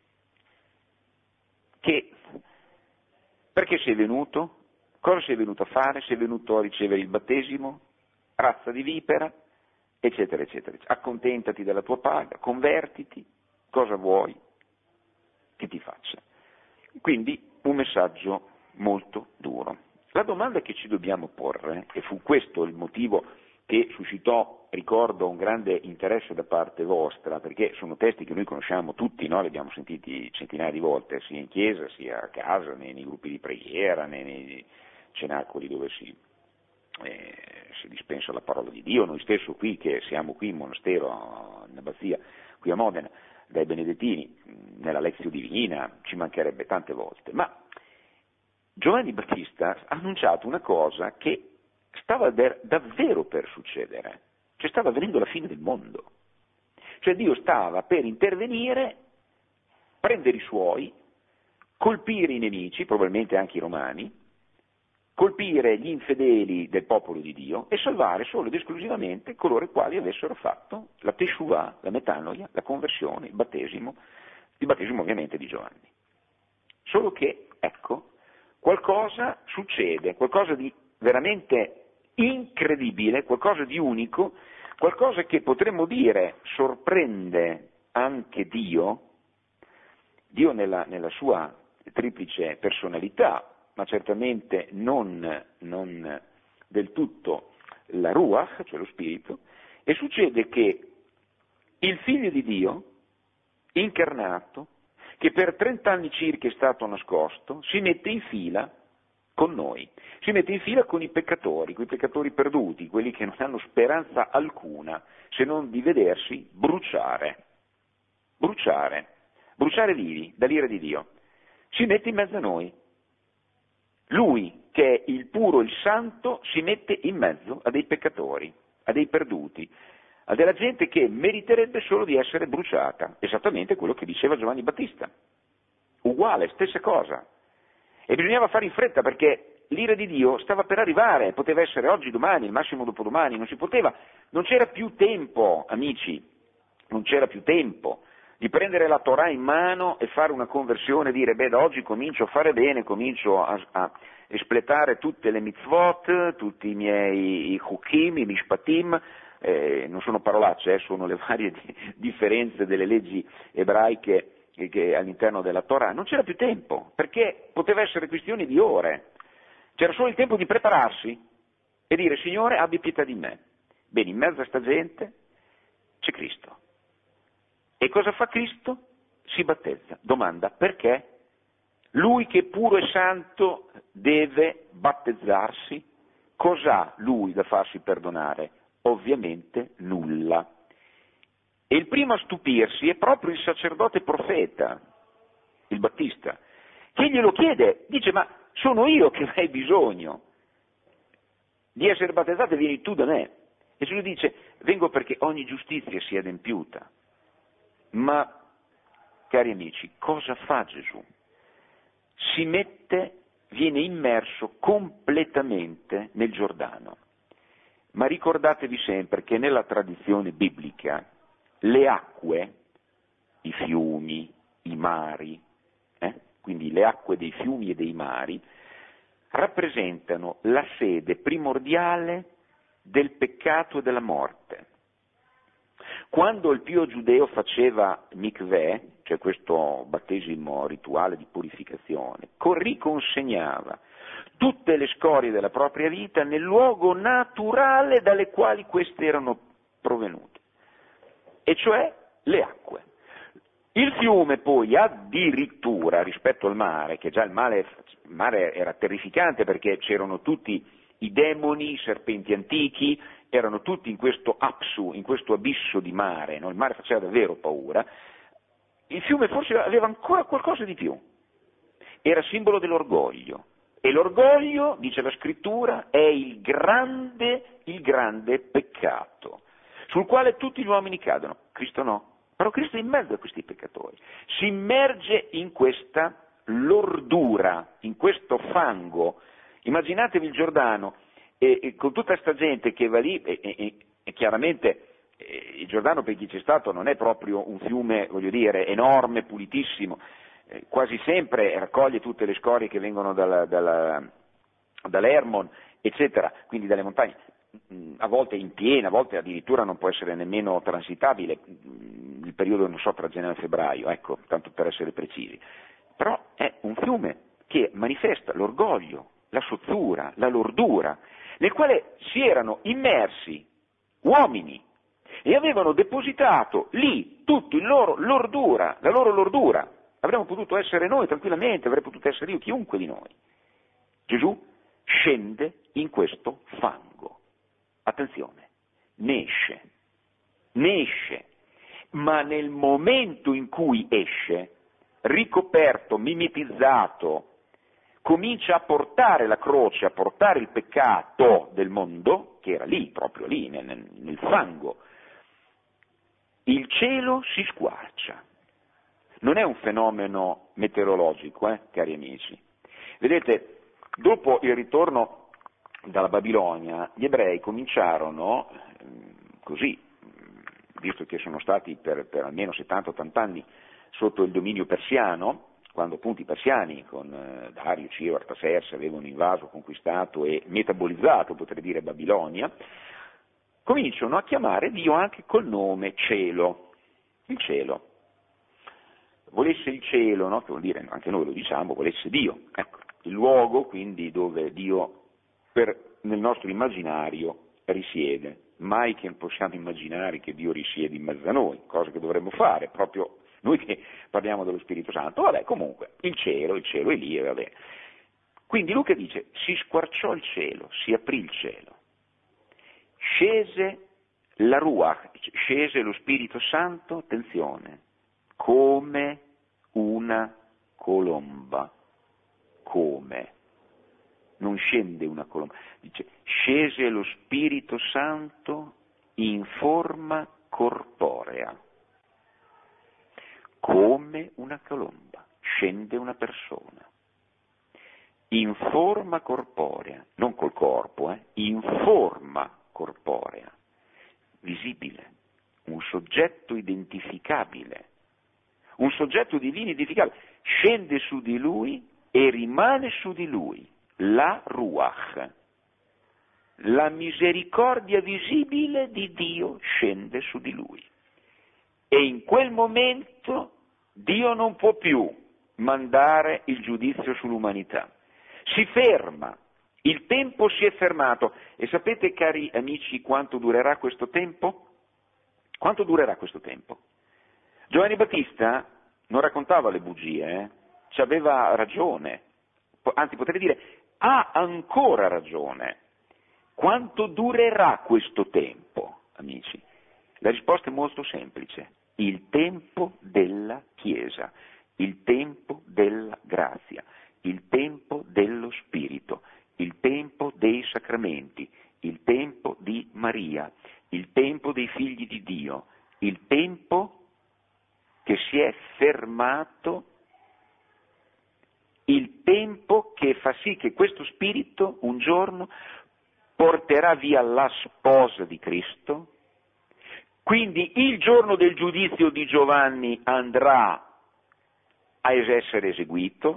che perché sei venuto? Cosa sei venuto a fare? Sei venuto a ricevere il battesimo? Razza di vipera? Eccetera, eccetera. Accontentati della tua paga, convertiti, cosa vuoi che ti faccia? Quindi un messaggio molto duro. La domanda che ci dobbiamo porre, e fu questo il motivo che suscitò, ricordo, un grande interesse da parte vostra, perché sono testi che noi conosciamo tutti, no? Li abbiamo sentiti centinaia di volte, sia in chiesa, sia a casa, nei gruppi di preghiera, nei cenacoli dove si dispensa la parola di Dio. Noi stesso qui, che siamo qui in monastero, in abbazia, qui a Modena, dai Benedettini, nella Lezio Divina, ci mancherebbe tante volte. Ma Giovanni Battista ha annunciato una cosa che stava davvero per succedere, cioè stava avvenendo la fine del mondo. Cioè Dio stava per intervenire, prendere i suoi, colpire i nemici, probabilmente anche i romani, colpire gli infedeli del popolo di Dio e salvare solo ed esclusivamente coloro i quali avessero fatto la teshuvah, la metanoia, la conversione, il battesimo ovviamente di Giovanni. Solo che, ecco, qualcosa succede, qualcosa di veramente incredibile, qualcosa di unico, qualcosa che potremmo dire sorprende anche Dio nella sua triplice personalità, ma certamente non del tutto la Ruach, cioè lo Spirito, e succede che il Figlio di Dio, incarnato, che per 30 anni circa è stato nascosto, si mette in fila con noi, si mette in fila con i peccatori, quei peccatori perduti, quelli che non hanno speranza alcuna se non di vedersi bruciare vivi dall'ira di Dio. Si mette in mezzo a noi. Lui, che è il puro, il santo, si mette in mezzo a dei peccatori, a dei perduti, a della gente che meriterebbe solo di essere bruciata, esattamente quello che diceva Giovanni Battista. Uguale, stessa cosa. E bisognava fare in fretta perché l'ira di Dio stava per arrivare, poteva essere oggi, domani, al massimo dopodomani, non c'era più tempo, amici, non c'era più tempo di prendere la Torah in mano e fare una conversione e dire, da oggi comincio a fare bene, comincio a espletare tutte le mitzvot, tutti i miei chukim, i mishpatim, non sono parolacce, sono le varie differenze delle leggi ebraiche che all'interno della Torah. Non c'era più tempo, perché poteva essere questione di ore, c'era solo il tempo di prepararsi e dire, Signore, abbi pietà di me. Bene, in mezzo a sta gente c'è Cristo. E cosa fa Cristo? Si battezza. Domanda, perché? Lui che è puro e santo deve battezzarsi? Cos'ha lui da farsi perdonare? ovviamente nulla. E il primo a stupirsi è proprio il sacerdote profeta, il Battista, che glielo chiede, dice: ma sono io che hai bisogno di essere battezzato e vieni tu da me. E Gesù dice: vengo perché ogni giustizia sia adempiuta. Ma, cari amici, cosa fa Gesù? Viene immerso completamente nel Giordano. Ma ricordatevi sempre che nella tradizione biblica le acque, i fiumi, i mari, quindi le acque dei fiumi e dei mari, rappresentano la sede primordiale del peccato e della morte. Quando il pio giudeo faceva mikveh, cioè questo battesimo rituale di purificazione, riconsegnava tutte le scorie della propria vita nel luogo naturale dalle quali queste erano provenute, e cioè le acque. Il fiume poi addirittura rispetto al mare, che già il mare era terrificante perché c'erano tutti i demoni, i serpenti antichi, erano tutti in questo apsu, in questo abisso di mare, no? Il mare faceva davvero paura. Il fiume forse aveva ancora qualcosa di più, era simbolo dell'orgoglio, e l'orgoglio, dice la scrittura, è il grande peccato, sul quale tutti gli uomini cadono. Cristo no, però Cristo è in mezzo a questi peccatori, si immerge in questa lordura, in questo fango. Immaginatevi il Giordano, e con tutta questa gente che va lì, e chiaramente il Giordano, per chi c'è stato, non è proprio un fiume, voglio dire, enorme, pulitissimo, quasi sempre raccoglie tutte le scorie che vengono dall'Hermon, eccetera, quindi dalle montagne, a volte in piena, a volte addirittura non può essere nemmeno transitabile, il periodo, non so, tra gennaio e febbraio, ecco, tanto per essere precisi, però è un fiume che manifesta l'orgoglio, la sozzura, la lordura, nel quale si erano immersi uomini e avevano depositato lì tutto la loro lordura. Avremmo potuto essere noi tranquillamente, avrei potuto essere io, chiunque di noi. Gesù scende in questo fango. Attenzione, ne esce, ma nel momento in cui esce, ricoperto, mimetizzato, comincia a portare la croce, a portare il peccato del mondo, che era lì, proprio lì, nel fango. Il cielo si squarcia. Non è un fenomeno meteorologico, cari amici. Vedete, dopo il ritorno dalla Babilonia, gli ebrei cominciarono, così, visto che sono stati per almeno 70-80 anni sotto il dominio persiano, quando appunto i persiani con Dario, Ciro, Artaserse avevano invaso, conquistato e metabolizzato, potrei dire, Babilonia, cominciano a chiamare Dio anche col nome cielo, il cielo. Volesse il cielo, no? Che vuol dire, anche noi lo diciamo, volesse Dio, ecco, il luogo quindi dove Dio nel nostro immaginario risiede. Mai che possiamo immaginare che Dio risiede in mezzo a noi, cosa che dovremmo fare, proprio noi che parliamo dello Spirito Santo. Vabbè, comunque, il cielo è lì, e va bene. Quindi Luca dice, si squarciò il cielo, si aprì il cielo, scese la Ruach, scese lo Spirito Santo, attenzione, come una colomba, come, non scende una colomba, dice, scese lo Spirito Santo in forma corporea, come una colomba, scende una persona, in forma corporea, non col corpo, in forma corporea, visibile, un soggetto identificabile, un soggetto divino identificabile, scende su di lui e rimane su di lui, la Ruach, la misericordia visibile di Dio scende su di lui. E in quel momento Dio non può più mandare il giudizio sull'umanità. Si ferma, il tempo si è fermato. E sapete, cari amici, quanto durerà questo tempo? Quanto durerà questo tempo? Giovanni Battista non raccontava le bugie, ci aveva ragione, anzi potrei dire ha ancora ragione. Quanto durerà questo tempo, amici? La risposta è molto semplice: il tempo della Chiesa, il tempo della grazia, il tempo dello Spirito, il tempo dei sacramenti, il tempo di Maria, il tempo dei figli di Dio, il tempo che si è fermato, il tempo che fa sì che questo Spirito un giorno porterà via la sposa di Cristo. Quindi il giorno del giudizio di Giovanni andrà a essere eseguito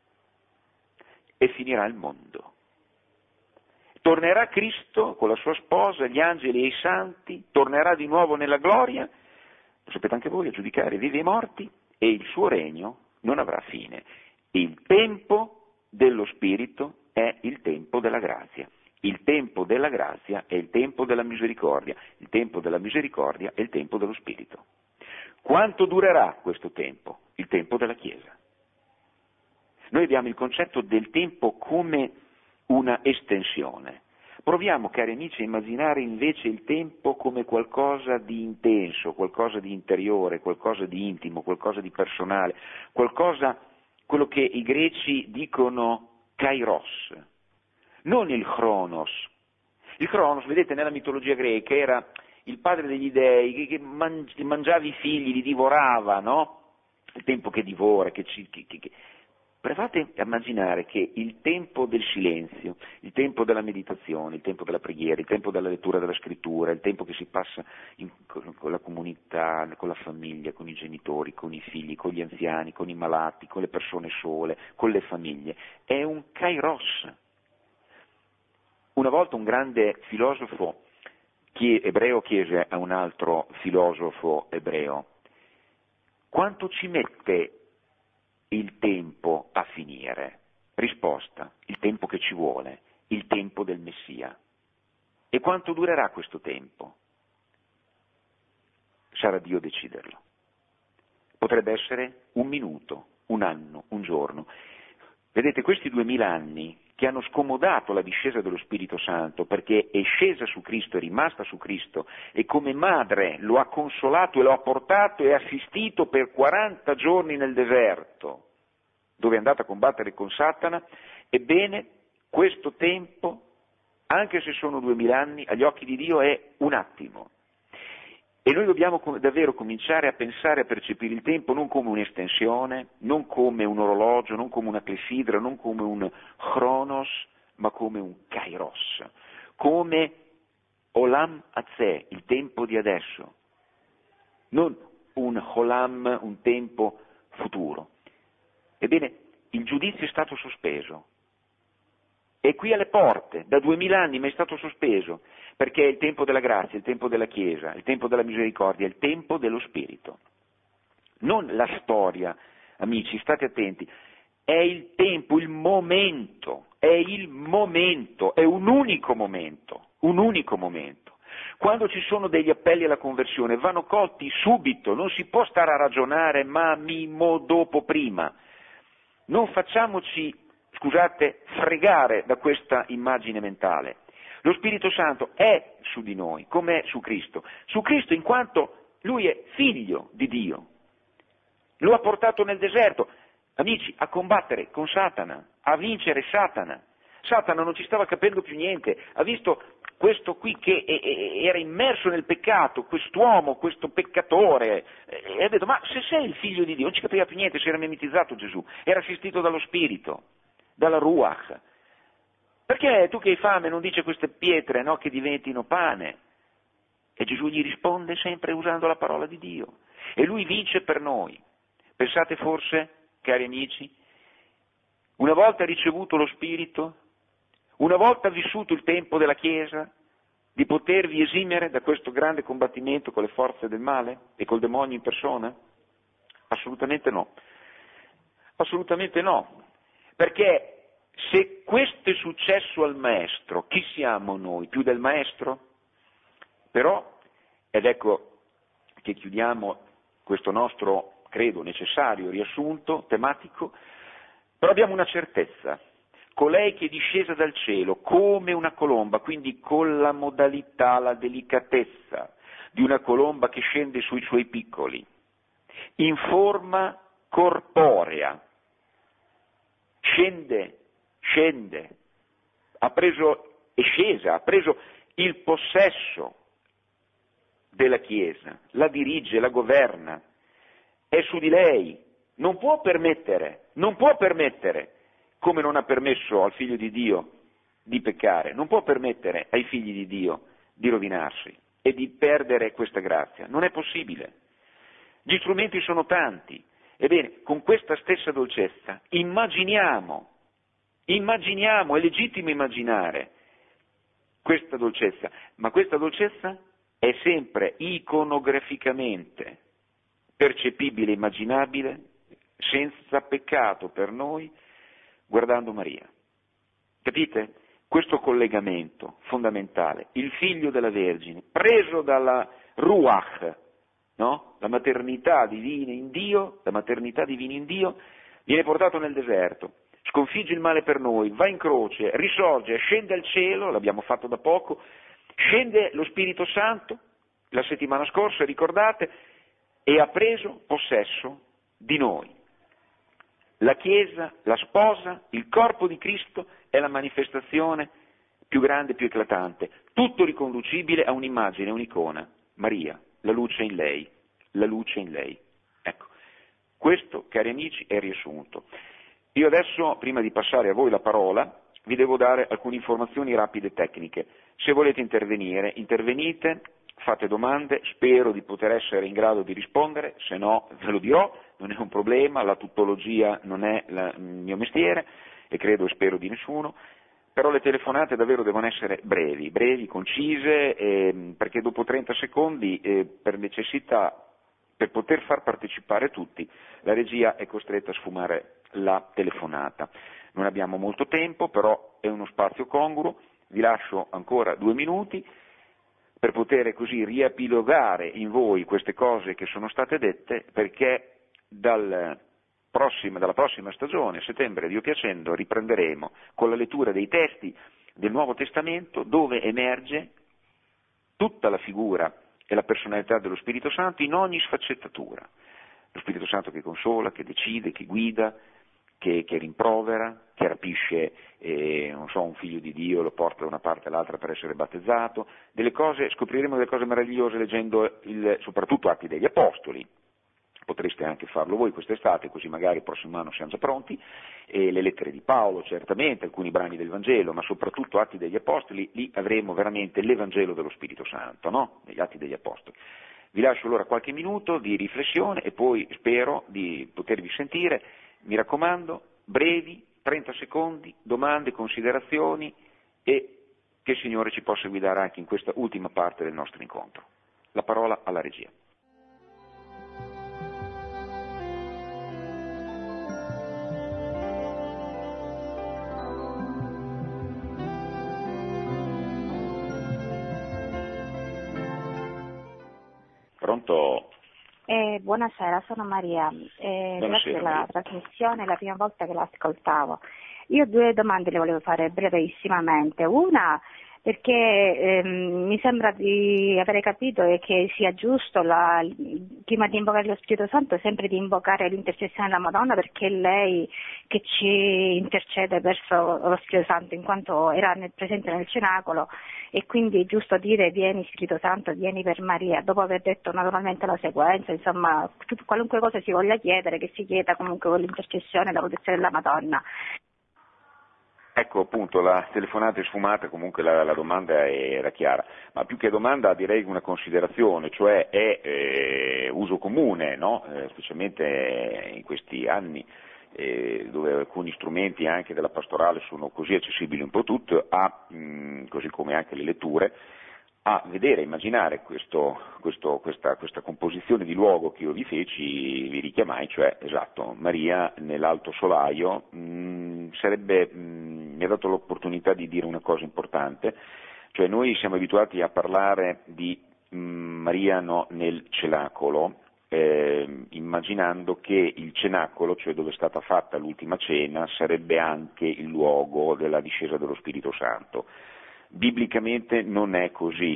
e finirà il mondo. Tornerà Cristo con la sua sposa, gli angeli e i santi, tornerà di nuovo nella gloria, lo sapete anche voi, a giudicare i vivi e i morti, e il suo regno non avrà fine. Il tempo dello Spirito è il tempo della grazia. Il tempo della grazia è il tempo della misericordia, il tempo della misericordia è il tempo dello Spirito. Quanto durerà questo tempo? Il tempo della Chiesa. Noi abbiamo il concetto del tempo come una estensione. Proviamo, cari amici, a immaginare invece il tempo come qualcosa di intenso, qualcosa di interiore, qualcosa di intimo, qualcosa di personale, quello che i greci dicono kairos. Non il Chronos. Il Chronos, vedete, nella mitologia greca era il padre degli dei che mangiava i figli, li divorava, no? Il tempo che divora, Provate a immaginare che il tempo del silenzio, il tempo della meditazione, il tempo della preghiera, il tempo della lettura della scrittura, il tempo che si passa con la comunità, con la famiglia, con i genitori, con i figli, con gli anziani, con i malati, con le persone sole, con le famiglie, è un kairos. Una volta un grande filosofo ebreo chiese a un altro filosofo ebreo: quanto ci mette il tempo a finire? Risposta: il tempo che ci vuole, il tempo del Messia. E quanto durerà questo tempo? Sarà Dio a deciderlo. Potrebbe essere un minuto, un anno, un giorno. Vedete, questi 2000 anni che hanno scomodato la discesa dello Spirito Santo, perché è scesa su Cristo, è rimasta su Cristo, e come madre lo ha consolato e lo ha portato e assistito per 40 giorni nel deserto, dove è andato a combattere con Satana. Ebbene, questo tempo, anche se sono 2000 anni, agli occhi di Dio è un attimo. E noi dobbiamo davvero cominciare a pensare, a percepire il tempo non come un'estensione, non come un orologio, non come una clessidra, non come un chronos, ma come un kairos, come olam hazeh, il tempo di adesso, non un olam, un tempo futuro. Ebbene, il giudizio è stato sospeso. È qui alle porte, da 2000 anni, ma è stato sospeso, perché è il tempo della grazia, il tempo della Chiesa, il tempo della misericordia, il tempo dello Spirito. Non la storia, amici, state attenti, è il tempo, il momento, è un unico momento. Quando ci sono degli appelli alla conversione vanno colti subito, non si può stare a ragionare, ma dopo, prima. Non facciamoci, fregare da questa immagine mentale. Lo Spirito Santo è su di noi, come è su Cristo in quanto Lui è figlio di Dio. Lo ha portato nel deserto, amici, a combattere con Satana, a vincere Satana. Satana non ci stava capendo più niente, ha visto questo qui che era immerso nel peccato, quest'uomo, questo peccatore, e ha detto: ma se sei il figlio di Dio, non ci capiva più niente, si era mimetizzato Gesù, era assistito dallo Spirito, dalla Ruach. Perché tu che hai fame non dici a queste pietre, no, che diventino pane? E Gesù gli risponde sempre usando la parola di Dio. E lui vince per noi. Pensate forse, cari amici, una volta ricevuto lo Spirito, una volta vissuto il tempo della Chiesa, di potervi esimere da questo grande combattimento con le forze del male e col demonio in persona? Assolutamente no. Assolutamente no. Perché se questo è successo al Maestro, chi siamo noi? Più del Maestro? Però, ed ecco che chiudiamo questo nostro, credo, necessario riassunto tematico, però abbiamo una certezza. colei che è discesa dal cielo come una colomba, quindi con la modalità, la delicatezza di una colomba che scende sui suoi piccoli, in forma corporea, scende, è scesa, ha preso il possesso della Chiesa, la dirige, la governa, è su di lei, non può permettere, come non ha permesso al Figlio di Dio di peccare, non può permettere ai figli di Dio di rovinarsi e di perdere questa grazia, non è possibile. Gli strumenti sono tanti, ebbene, con questa stessa dolcezza immaginiamo, è legittimo immaginare questa dolcezza, ma questa dolcezza è sempre iconograficamente percepibile, immaginabile, senza peccato per noi, guardando Maria. Capite? Questo collegamento fondamentale, il figlio della Vergine, preso dalla Ruach, no? La maternità divina in Dio, viene portato nel deserto, sconfigge il male per noi, va in croce, risorge, scende al cielo, l'abbiamo fatto da poco, scende lo Spirito Santo, la settimana scorsa, ricordate, e ha preso possesso di noi. La Chiesa, la sposa, il corpo di Cristo è la manifestazione più grande, più eclatante, tutto riconducibile a un'immagine, un'icona, Maria, la luce in lei. Ecco, questo, cari amici, è il riassunto. Io adesso, prima di passare a voi la parola, vi devo dare alcune informazioni rapide tecniche. Se volete intervenire, intervenite, fate domande, spero di poter essere in grado di rispondere, se no ve lo dirò, non è un problema, la tuttologia non è il mio mestiere e credo e spero di nessuno, però le telefonate davvero devono essere brevi, concise, perché dopo 30 secondi, per necessità, per poter far partecipare tutti, la regia è costretta a sfumare la telefonata. Non abbiamo molto tempo, però è uno spazio congruo, vi lascio ancora 2 minuti per poter così riepilogare in voi queste cose che sono state dette, perché dalla prossima stagione, a settembre, Dio piacendo, riprenderemo con la lettura dei testi del Nuovo Testamento dove emerge tutta la figura e la personalità dello Spirito Santo in ogni sfaccettatura. Lo Spirito Santo che consola, che decide, che guida, che rimprovera, che rapisce un figlio di Dio, lo porta da una parte all'altra per essere battezzato, scopriremo delle cose meravigliose leggendo soprattutto Atti degli Apostoli. Potreste anche farlo voi quest'estate, così magari il prossimo anno siamo già pronti, e le lettere di Paolo certamente, alcuni brani del Vangelo, ma soprattutto Atti degli Apostoli, lì avremo veramente l'Evangelo dello Spirito Santo, no? Negli Atti degli Apostoli. Vi lascio allora qualche minuto di riflessione e poi spero di potervi sentire, mi raccomando, brevi, 30 secondi, domande, considerazioni e che il Signore ci possa guidare anche in questa ultima parte del nostro incontro. La parola alla regia. Pronto? Buonasera, sono Maria. Buonasera, Grazie alla Maria. trasmissione, è la prima volta che l'ascoltavo. Io 2 domande le volevo fare brevissimamente. Una, perché mi sembra di avere capito che sia giusto, prima di invocare lo Spirito Santo, sempre di invocare l'intercessione della Madonna, perché è lei che ci intercede verso lo Spirito Santo, in quanto era presente nel cenacolo, e quindi è giusto dire: vieni Spirito Santo, vieni per Maria, dopo aver detto naturalmente la sequenza, insomma, qualunque cosa si voglia chiedere, che si chieda comunque con l'intercessione e la protezione della Madonna. Ecco appunto, la telefonata è sfumata, comunque la domanda era chiara, ma più che domanda direi una considerazione, cioè è uso comune, no? Specialmente in questi anni dove alcuni strumenti anche della pastorale sono così accessibili un po' tutto, così come anche le letture, a vedere, immaginare questa composizione di luogo che io vi feci, vi richiamai, cioè esatto, Maria nell'alto solaio, mi ha dato l'opportunità di dire una cosa importante, cioè noi siamo abituati a parlare di Maria nel cenacolo, immaginando che il cenacolo, cioè dove è stata fatta l'ultima cena, sarebbe anche il luogo della discesa dello Spirito Santo. Biblicamente non è così,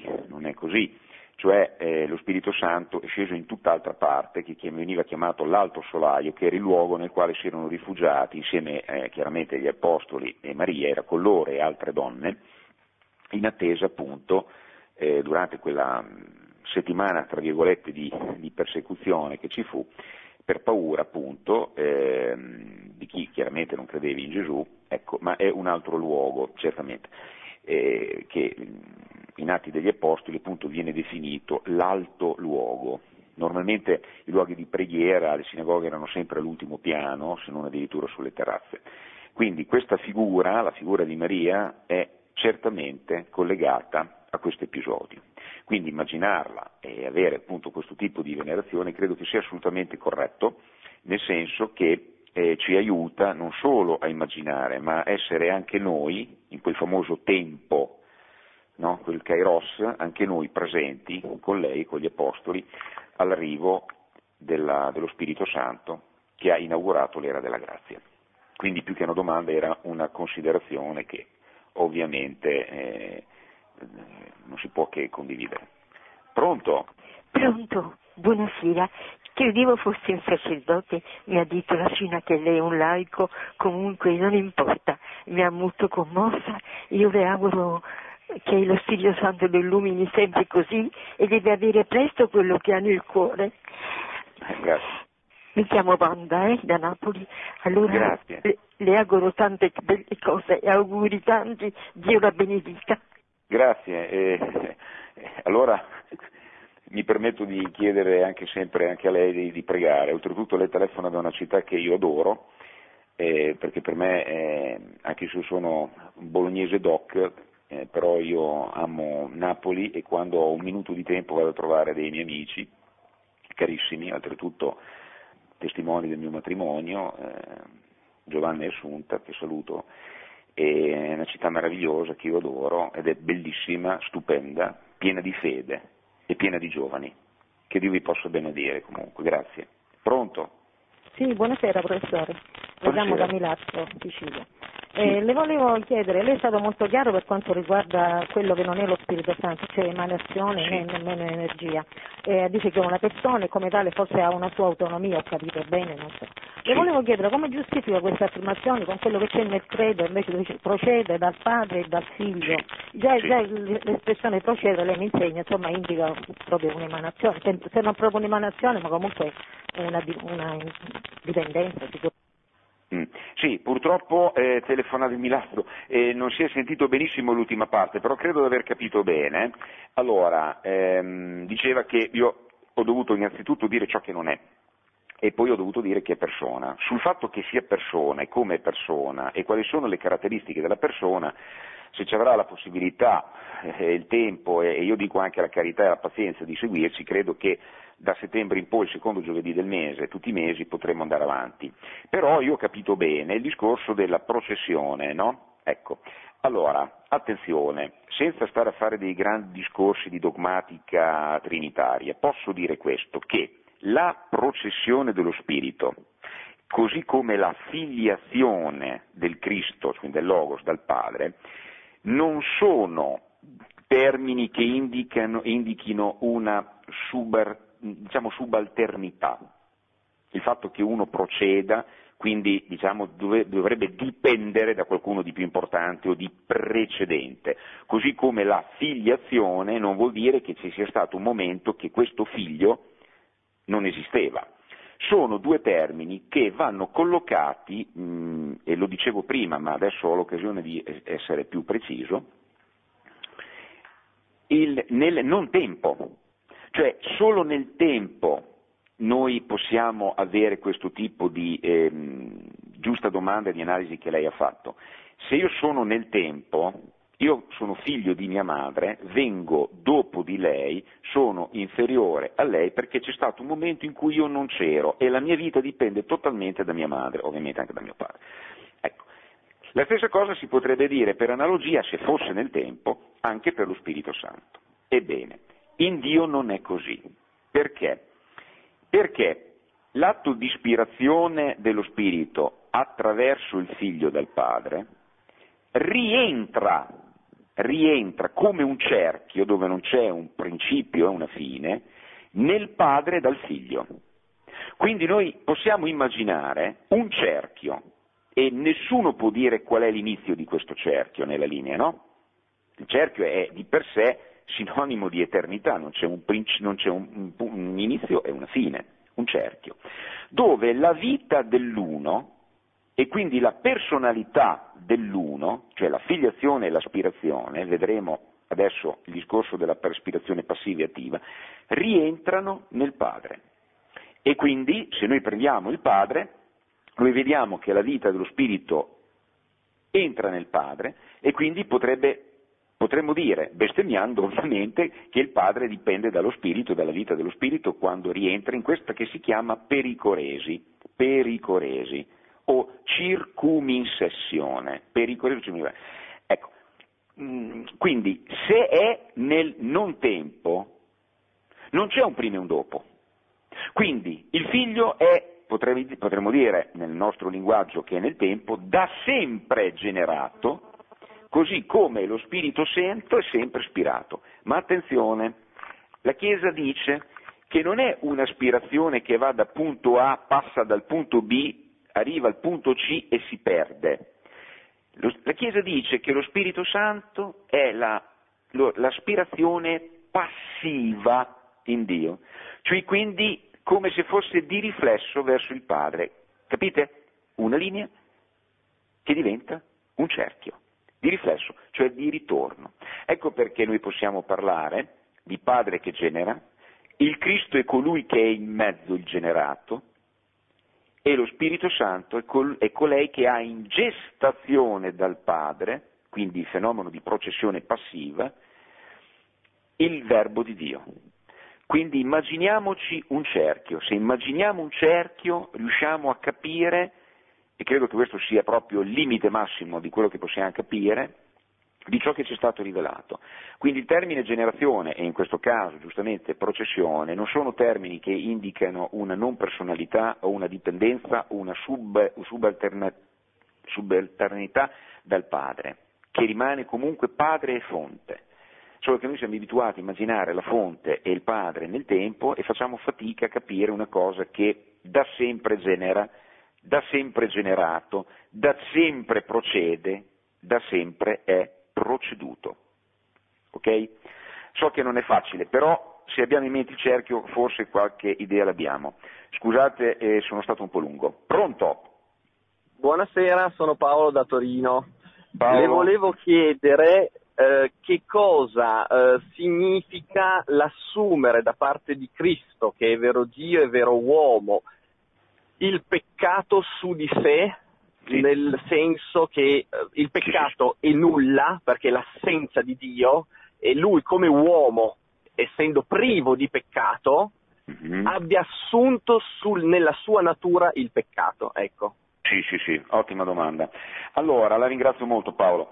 cioè lo Spirito Santo è sceso in tutt'altra parte, che veniva chiamato l'Alto Solaio, che era il luogo nel quale si erano rifugiati insieme chiaramente agli Apostoli e Maria, era con loro e altre donne, in attesa appunto durante quella settimana tra virgolette di persecuzione che ci fu, per paura appunto di chi chiaramente non credeva in Gesù, ecco, ma è un altro luogo certamente, che in Atti degli Apostoli appunto viene definito l'alto luogo. Normalmente i luoghi di preghiera, le sinagoghe erano sempre all'ultimo piano, se non addirittura sulle terrazze. Quindi questa figura, la figura di Maria, è certamente collegata a questo episodio. Quindi immaginarla e avere appunto questo tipo di venerazione credo che sia assolutamente corretto, nel senso che ci aiuta non solo a immaginare, ma a essere anche noi, in quel famoso tempo, no? Quel Kairos, anche noi presenti con lei, con gli Apostoli, all'arrivo dello Spirito Santo che ha inaugurato l'era della grazia. Quindi più che una domanda era una considerazione che ovviamente non si può che condividere. Pronto? Pronto, buonasera. Credevo fosse un sacerdote, mi ha detto la Cina che lei è un laico, comunque non importa, mi ha molto commossa. Io le auguro che lo Spirito Santo lo illumini sempre così e deve avere presto quello che ha nel cuore. Grazie. Mi chiamo Wanda, da Napoli. Allora le auguro tante belle cose e auguri tanti, Dio la benedica. Grazie. Allora mi permetto di chiedere sempre anche a lei di pregare. Oltretutto lei telefona da una città che io adoro, perché per me, anche se sono un bolognese doc, però io amo Napoli e quando ho un minuto di tempo vado a trovare dei miei amici carissimi, oltretutto testimoni del mio matrimonio, Giovanna e Assunta, che saluto. È una città meravigliosa che io adoro ed è bellissima, stupenda, piena di fede e piena di giovani. Che Dio vi possa benedire comunque, grazie. Pronto? Sì, buonasera professore, lo chiamo da Milazzo, Sicilia. Sì. Le volevo chiedere, lei è stato molto chiaro per quanto riguarda quello che non è lo Spirito Santo, cioè emanazione né nemmeno energia. Dice che una persona e come tale forse ha una sua autonomia, ho capito bene, non so. Le volevo chiedere come giustifica queste affermazioni con quello che c'è nel credo, invece dice procede dal padre e dal figlio. Già l'espressione procedere, lei mi insegna, insomma indica proprio un'emanazione, se non proprio un'emanazione ma comunque una dipendenza sicuramente. Sì, purtroppo telefonavi Milazzo, non si è sentito benissimo l'ultima parte, però credo di aver capito bene. Allora, diceva che io ho dovuto innanzitutto dire ciò che non è e poi ho dovuto dire che è persona. Sul fatto che sia persona e come è persona e quali sono le caratteristiche della persona, se ci avrà la possibilità, il tempo e io dico anche la carità e la pazienza di seguirci, credo che da settembre in poi, il secondo giovedì del mese, tutti i mesi potremo andare avanti. Però io ho capito bene il discorso della processione, no? Ecco, allora, attenzione, senza stare a fare dei grandi discorsi di dogmatica trinitaria, posso dire questo, che la processione dello Spirito, così come la filiazione del Cristo, quindi del Logos dal Padre, non sono termini che indichino una subalternità. Il fatto che uno proceda, quindi dovrebbe dipendere da qualcuno di più importante o di precedente, così come la filiazione non vuol dire che ci sia stato un momento che questo figlio non esisteva. Sono due termini che vanno collocati, e lo dicevo prima, ma adesso ho l'occasione di essere più preciso, nel non tempo, cioè solo nel tempo noi possiamo avere questo tipo di giusta domanda di analisi che lei ha fatto. Se io sono nel tempo, io sono figlio di mia madre, vengo dopo di lei, sono inferiore a lei perché c'è stato un momento in cui io non c'ero e la mia vita dipende totalmente da mia madre, ovviamente anche da mio padre. Ecco. La stessa cosa si potrebbe dire per analogia, se fosse nel tempo, anche per lo Spirito Santo. Ebbene, in Dio non è così. Perché? Perché l'atto di ispirazione dello Spirito attraverso il Figlio dal Padre rientra come un cerchio dove non c'è un principio e una fine nel Padre dal Figlio. Quindi noi possiamo immaginare un cerchio e nessuno può dire qual è l'inizio di questo cerchio nella linea, no? Il cerchio è di per sé sinonimo di eternità, non c'è un inizio e una fine, un cerchio, dove la vita dell'uno e quindi la personalità dell'uno, cioè la filiazione e l'aspirazione, vedremo adesso il discorso della aspirazione passiva e attiva, rientrano nel Padre. E quindi, se noi prendiamo il Padre, noi vediamo che la vita dello Spirito entra nel Padre e quindi potremmo dire, bestemmiando ovviamente, che il Padre dipende dallo Spirito, dalla vita dello Spirito, quando rientra in questa che si chiama pericoresi, o circuminsessione, Ecco, quindi se è nel non tempo, non c'è un prima e un dopo. Quindi il Figlio è, potremmo dire nel nostro linguaggio che è nel tempo, da sempre generato, così come lo Spirito Santo è sempre ispirato. Ma attenzione, la Chiesa dice che non è un'aspirazione che va da punto A, passa dal punto B, arriva al punto C e si perde. La Chiesa dice che lo Spirito Santo è l'aspirazione passiva in Dio, cioè quindi come se fosse di riflesso verso il Padre. Capite? Una linea che diventa un cerchio di riflesso, cioè di ritorno. Ecco perché noi possiamo parlare di Padre che genera, il Cristo è colui che è in mezzo il generato, e lo Spirito Santo è colei che ha in gestazione dal Padre, quindi il fenomeno di processione passiva, il Verbo di Dio. Quindi immaginiamoci un cerchio. Se immaginiamo un cerchio riusciamo a capire, e credo che questo sia proprio il limite massimo di quello che possiamo capire, di ciò che ci è stato rivelato. Quindi il termine generazione, e in questo caso giustamente processione, non sono termini che indicano una non personalità o una dipendenza o una subalternità dal Padre, che rimane comunque Padre e fonte. Solo che noi siamo abituati a immaginare la fonte e il Padre nel tempo e facciamo fatica a capire una cosa che da sempre genera, da sempre generato, da sempre procede, da sempre è proceduto. Ok? So che non è facile, però se abbiamo in mente il cerchio forse qualche idea l'abbiamo. Scusate, sono stato un po' lungo. Pronto? Buonasera, sono Paolo da Torino. Paolo. Le volevo chiedere che cosa significa l'assumere da parte di Cristo, che è vero Dio e vero uomo, il peccato su di sé, sì. Nel senso che il peccato è nulla, perché è l'assenza di Dio, e lui come uomo, essendo privo di peccato, abbia assunto nella sua natura il peccato, ecco. Sì, ottima domanda. Allora, la ringrazio molto Paolo.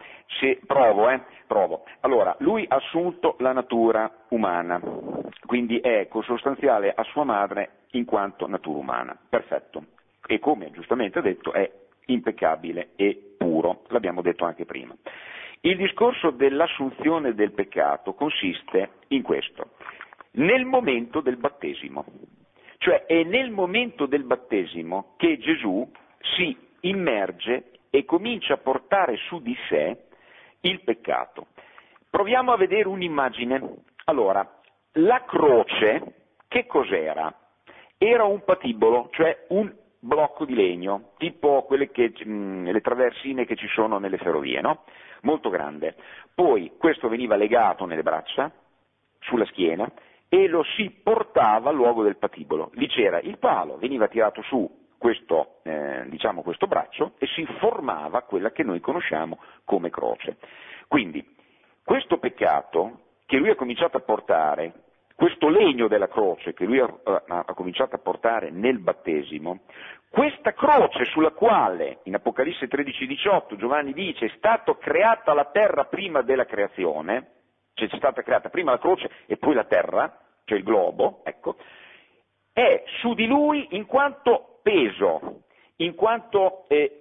Provo. Allora, lui ha assunto la natura umana, quindi è consostanziale a sua madre in quanto natura umana. Perfetto. E come giustamente ha detto è impeccabile e puro, l'abbiamo detto anche prima. Il discorso dell'assunzione del peccato consiste in questo. Nel momento del battesimo, cioè è nel momento del battesimo che Gesù si immerge e comincia a portare su di sé il peccato. Proviamo a vedere un'immagine. Allora, la croce, che cos'era? Era un patibolo, cioè un blocco di legno, tipo le traversine che ci sono nelle ferrovie, no? Molto grande. Poi questo veniva legato nelle braccia, sulla schiena, e lo si portava al luogo del patibolo. Lì c'era il palo, veniva tirato su questo braccio e si formava quella che noi conosciamo come croce. Quindi questo peccato che lui ha cominciato a portare, questo legno della croce che lui ha cominciato a portare nel battesimo, questa croce sulla quale in Apocalisse 13,18 Giovanni dice è stata creata la terra prima della creazione, cioè c'è stata creata prima la croce e poi la terra, cioè il globo, ecco, è su di lui in quanto peso, in quanto le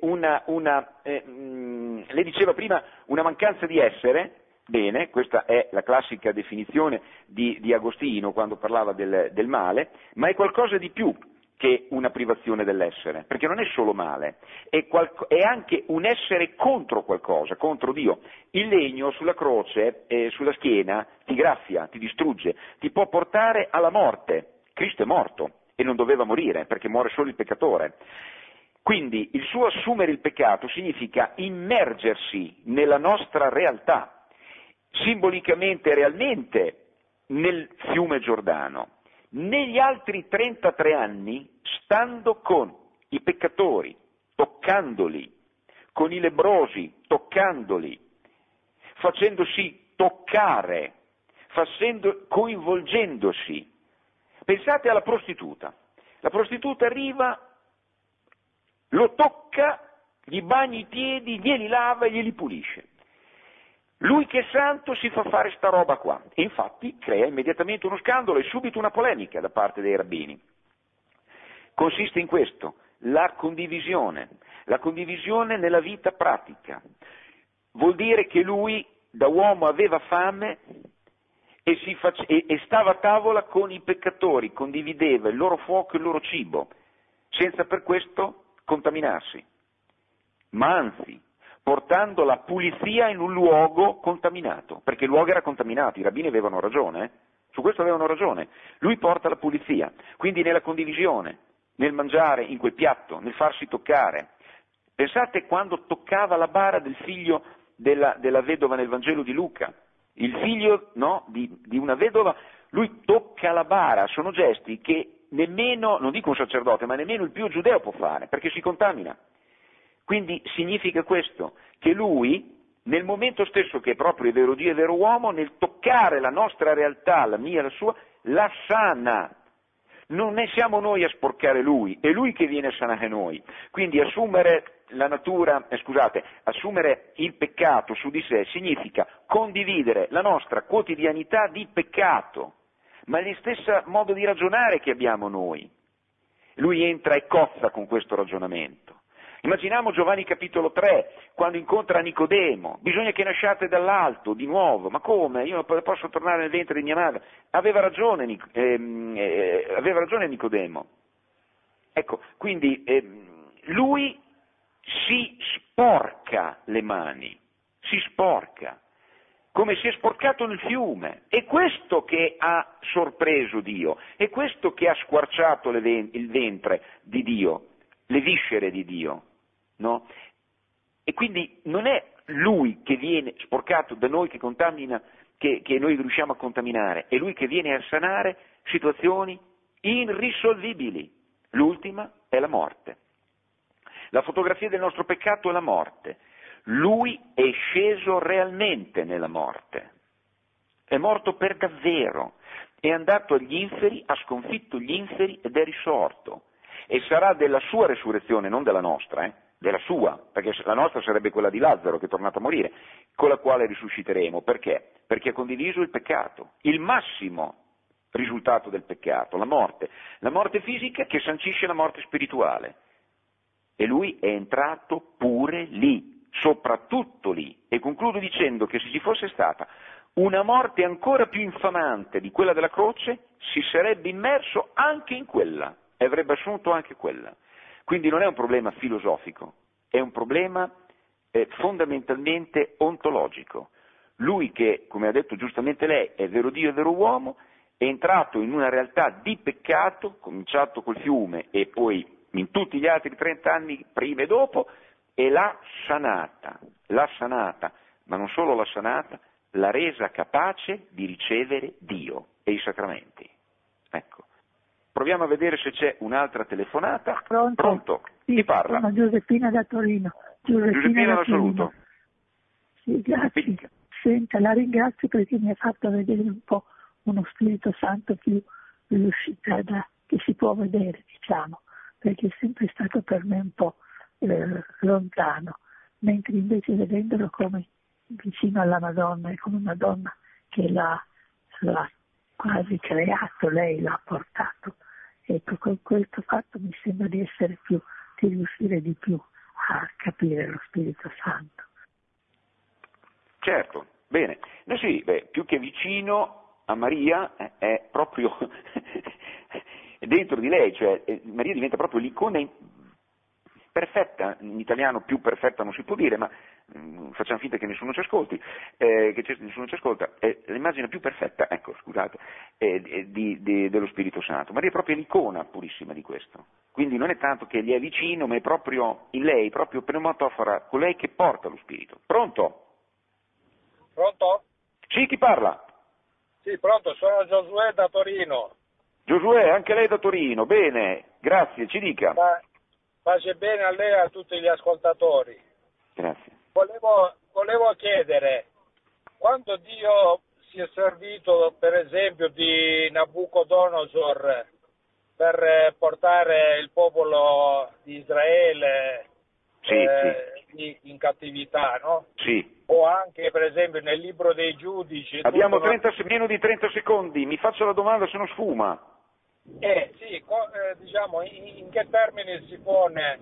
diceva prima, una mancanza di essere. Bene, questa è la classica definizione di Agostino quando parlava del male, ma è qualcosa di più che una privazione dell'essere, perché non è solo male, è anche un essere contro qualcosa, contro Dio. Il legno sulla croce, sulla schiena, ti graffia, ti distrugge, ti può portare alla morte. Cristo è morto e non doveva morire, perché muore solo il peccatore. Quindi il suo assumere il peccato significa immergersi nella nostra realtà, simbolicamente e realmente nel fiume Giordano. Negli altri 33 anni, stando con i peccatori, toccandoli, con i lebbrosi, toccandoli, facendosi toccare, coinvolgendosi. Pensate alla prostituta. La prostituta arriva, lo tocca, gli bagna i piedi, glieli lava e glieli pulisce. Lui che è santo si fa fare sta roba qua, e infatti crea immediatamente uno scandalo e subito una polemica da parte dei rabbini. Consiste in questo, la condivisione nella vita pratica. Vuol dire che lui da uomo aveva fame e stava a tavola con i peccatori, condivideva il loro fuoco e il loro cibo, senza per questo contaminarsi, ma anzi portando la pulizia in un luogo contaminato, perché il luogo era contaminato, i rabbini avevano ragione, su questo avevano ragione. Lui porta la pulizia, quindi nella condivisione, nel mangiare in quel piatto, nel farsi toccare. Pensate quando toccava la bara del figlio della vedova nel Vangelo di Luca, il figlio di una vedova, lui tocca la bara, sono gesti che nemmeno, non dico un sacerdote, ma nemmeno il più giudeo può fare, perché si contamina. Quindi significa questo, che lui, nel momento stesso che è proprio è vero Dio e vero uomo, nel toccare la nostra realtà, la mia e la sua, la sana. Non ne siamo noi a sporcare lui, è lui che viene a sanare noi. Quindi assumere assumere il peccato su di sé significa condividere la nostra quotidianità di peccato, ma è lo stesso modo di ragionare che abbiamo noi. Lui entra e cozza con questo ragionamento. Immaginiamo Giovanni capitolo 3, quando incontra Nicodemo, bisogna che nasciate dall'alto, di nuovo, ma come? Io non posso tornare nel ventre di mia madre. Aveva ragione Nicodemo. Ecco, quindi lui si sporca le mani, si sporca, come si è sporcato nel fiume. È questo che ha sorpreso Dio, è questo che ha squarciato il ventre di Dio, le viscere di Dio. No? E quindi non è lui che viene sporcato da noi, che contamina, che noi riusciamo a contaminare, è lui che viene a sanare situazioni irrisolvibili. L'ultima è la morte. La fotografia del nostro peccato è la morte. Lui è sceso realmente nella morte. È morto per davvero. È andato agli inferi, ha sconfitto gli inferi ed è risorto. E sarà della sua resurrezione, non della nostra, della sua, perché la nostra sarebbe quella di Lazzaro che è tornato a morire, con la quale risusciteremo. Perché? Perché ha condiviso il peccato, il massimo risultato del peccato, la morte fisica che sancisce la morte spirituale. E lui è entrato pure lì, soprattutto lì. E concludo dicendo che se ci fosse stata una morte ancora più infamante di quella della croce, si sarebbe immerso anche in quella e avrebbe assunto anche quella. Quindi non è un problema filosofico, è un problema fondamentalmente ontologico. Lui che, come ha detto giustamente lei, è vero Dio e vero uomo, è entrato in una realtà di peccato, cominciato col fiume e poi in tutti gli altri 30 anni prima e dopo, e l'ha sanata, ma non solo l'ha sanata, l'ha resa capace di ricevere Dio e i sacramenti. Ecco. Proviamo a vedere se c'è un'altra telefonata. Pronto? Sì, Chi parla? Sono Giuseppina da Torino. Giuseppina, la saluto. Sì, grazie. Senta, la ringrazio perché mi ha fatto vedere un po' uno Spirito Santo più riuscito che si può vedere, diciamo, perché è sempre stato per me un po' lontano, mentre invece vedendolo come vicino alla Madonna, è come una donna che l'ha quasi creato, lei l'ha portato Ecco, con questo fatto mi sembra di riuscire di più a capire lo Spirito Santo. Certo, bene. No, sì, più che vicino a Maria è proprio dentro di lei, cioè Maria diventa proprio l'icona perfetta, in italiano più perfetta non si può dire, ma facciamo finta che nessuno ci ascolti, nessuno ci ascolta, l'immagine più perfetta, ecco, scusate, dello Spirito Santo. Maria è proprio l'icona purissima di questo. Quindi non è tanto che gli è vicino, ma è proprio in lei, proprio pneumatofora, colei che porta lo Spirito. Pronto? Pronto? Sì, chi parla? Sì, pronto, sono Giosuè da Torino. Giosuè, anche lei da Torino, bene, grazie, ci dica. Pace bene a lei e a tutti gli ascoltatori. Grazie. Volevo chiedere, quando Dio si è servito per esempio di Nabucodonosor per portare il popolo di Israele sì. In cattività, no? Sì. O anche per esempio nel libro dei giudici. Abbiamo meno di 30 secondi, mi faccio la domanda se non sfuma. Sì, diciamo, in che termini si pone?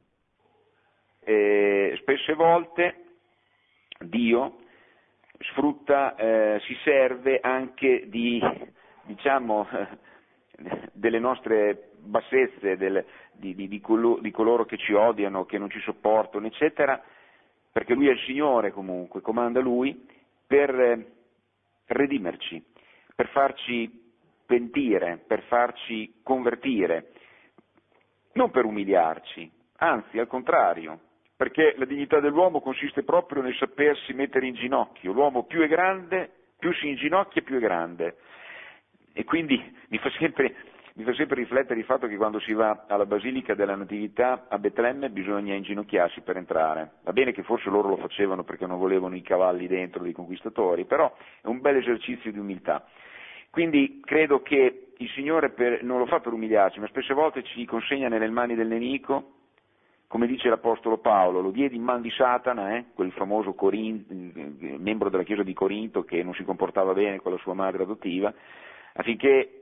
Spesse volte Dio sfrutta, si serve anche di, diciamo, delle nostre bassezze, di coloro che ci odiano, che non ci sopportano, eccetera, perché Lui è il Signore comunque, comanda Lui, per redimerci, per farci pentire, per farci convertire, non per umiliarci, anzi al contrario, perché la dignità dell'uomo consiste proprio nel sapersi mettere in ginocchio. L'uomo più è grande, più si inginocchia, più è grande. E quindi mi fa sempre riflettere il fatto che quando si va alla Basilica della Natività a Betlemme bisogna inginocchiarsi per entrare. Va bene che forse loro lo facevano perché non volevano i cavalli dentro dei conquistatori, però è un bel esercizio di umiltà. Quindi credo che il Signore non lo fa per umiliarci, ma spesse volte ci consegna nelle mani del nemico, come dice l'Apostolo Paolo, lo diedi in man di Satana, quel famoso membro della Chiesa di Corinto che non si comportava bene con la sua madre adottiva, affinché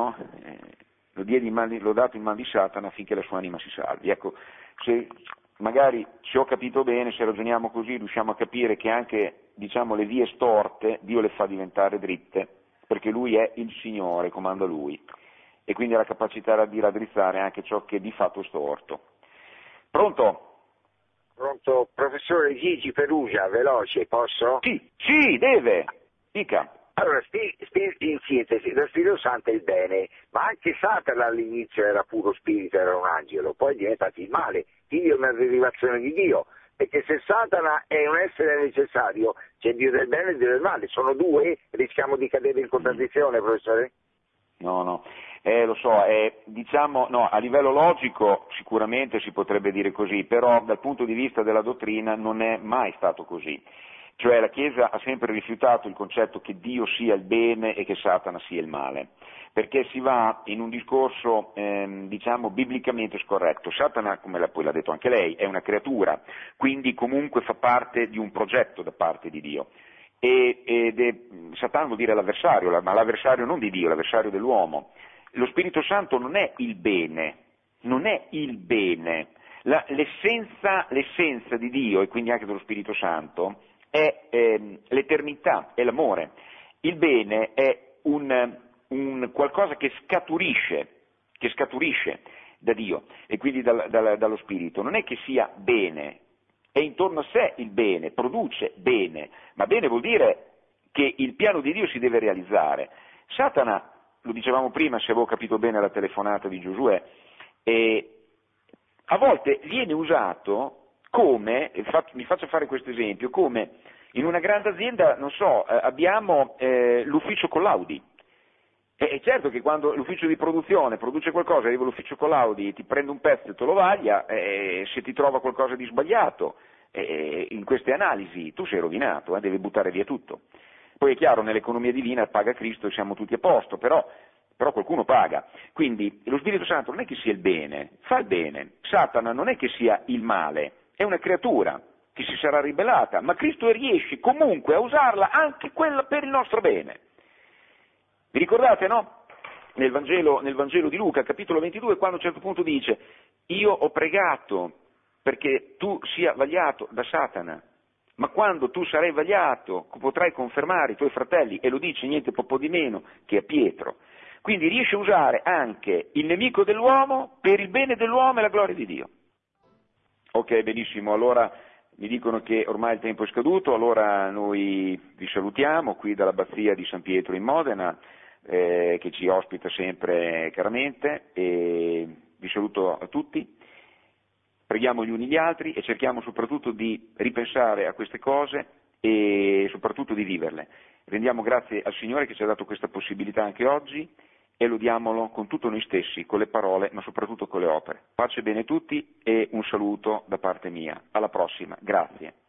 l'ho dato in man di Satana affinché la sua anima si salvi. Ecco, se magari ci ho capito bene, se ragioniamo così riusciamo a capire che anche, diciamo, le vie storte Dio le fa diventare dritte, perché Lui è il Signore, comanda Lui, e quindi ha la capacità di raddrizzare anche ciò che di fatto è storto. Pronto? Pronto, professore Gigi Perugia, veloce, posso? Sì, deve, dica. Allora, in sintesi, lo Spirito Santo è il bene, ma anche Satana all'inizio era puro spirito, era un angelo, poi è diventato il male, Dio è una derivazione di Dio, perché se Satana è un essere necessario, c'è Dio del bene e Dio del male, sono due, rischiamo di cadere in contraddizione, professore? No, lo so, diciamo, no, a livello logico sicuramente si potrebbe dire così, però dal punto di vista della dottrina non è mai stato così. Cioè la Chiesa ha sempre rifiutato il concetto che Dio sia il bene e che Satana sia il male, perché si va in un discorso, diciamo, biblicamente scorretto. Satana, come poi l'ha detto anche lei, è una creatura, quindi comunque fa parte di un progetto da parte di Dio. Satana vuol dire l'avversario, ma l'avversario non di Dio, l'avversario dell'uomo. Lo Spirito Santo non è il bene, l'essenza di Dio e quindi anche dello Spirito Santo è l'eternità, è l'amore. Il bene è un qualcosa che scaturisce da Dio e quindi dallo Spirito. Non è che sia bene, è intorno a sé il bene, produce bene, ma bene vuol dire che il piano di Dio si deve realizzare. Satana, lo dicevamo prima, se avevo capito bene la telefonata di Giosuè, a volte viene usato come, mi faccio fare questo esempio, come in una grande azienda, non so, abbiamo l'ufficio collaudi. È certo che quando l'ufficio di produzione produce qualcosa, arriva l'ufficio collaudi, ti prende un pezzo e te lo vaglia, se ti trova qualcosa di sbagliato in queste analisi, tu sei rovinato, devi buttare via tutto. Poi è chiaro, nell'economia divina paga Cristo e siamo tutti a posto, però qualcuno paga. Quindi lo Spirito Santo non è che sia il bene, fa il bene. Satana non è che sia il male, è una creatura che si sarà ribellata, ma Cristo riesce comunque a usarla anche quella per il nostro bene. Vi ricordate, no? nel Vangelo di Luca, capitolo 22, quando a un certo punto dice: io ho pregato perché tu sia vagliato da Satana, ma quando tu sarai vagliato potrai confermare i tuoi fratelli, e lo dice niente poco di meno che a Pietro. Quindi riesce a usare anche il nemico dell'uomo per il bene dell'uomo e la gloria di Dio. Ok, benissimo, allora mi dicono che ormai il tempo è scaduto, allora noi vi salutiamo qui dall'Abbazia di San Pietro in Modena, che ci ospita sempre caramente, e vi saluto a tutti, preghiamo gli uni gli altri e cerchiamo soprattutto di ripensare a queste cose e soprattutto di viverle. Rendiamo grazie al Signore che ci ha dato questa possibilità anche oggi, e lodiamolo con tutto noi stessi, con le parole, ma soprattutto con le opere. Pace e bene a tutti e un saluto da parte mia. Alla prossima. Grazie.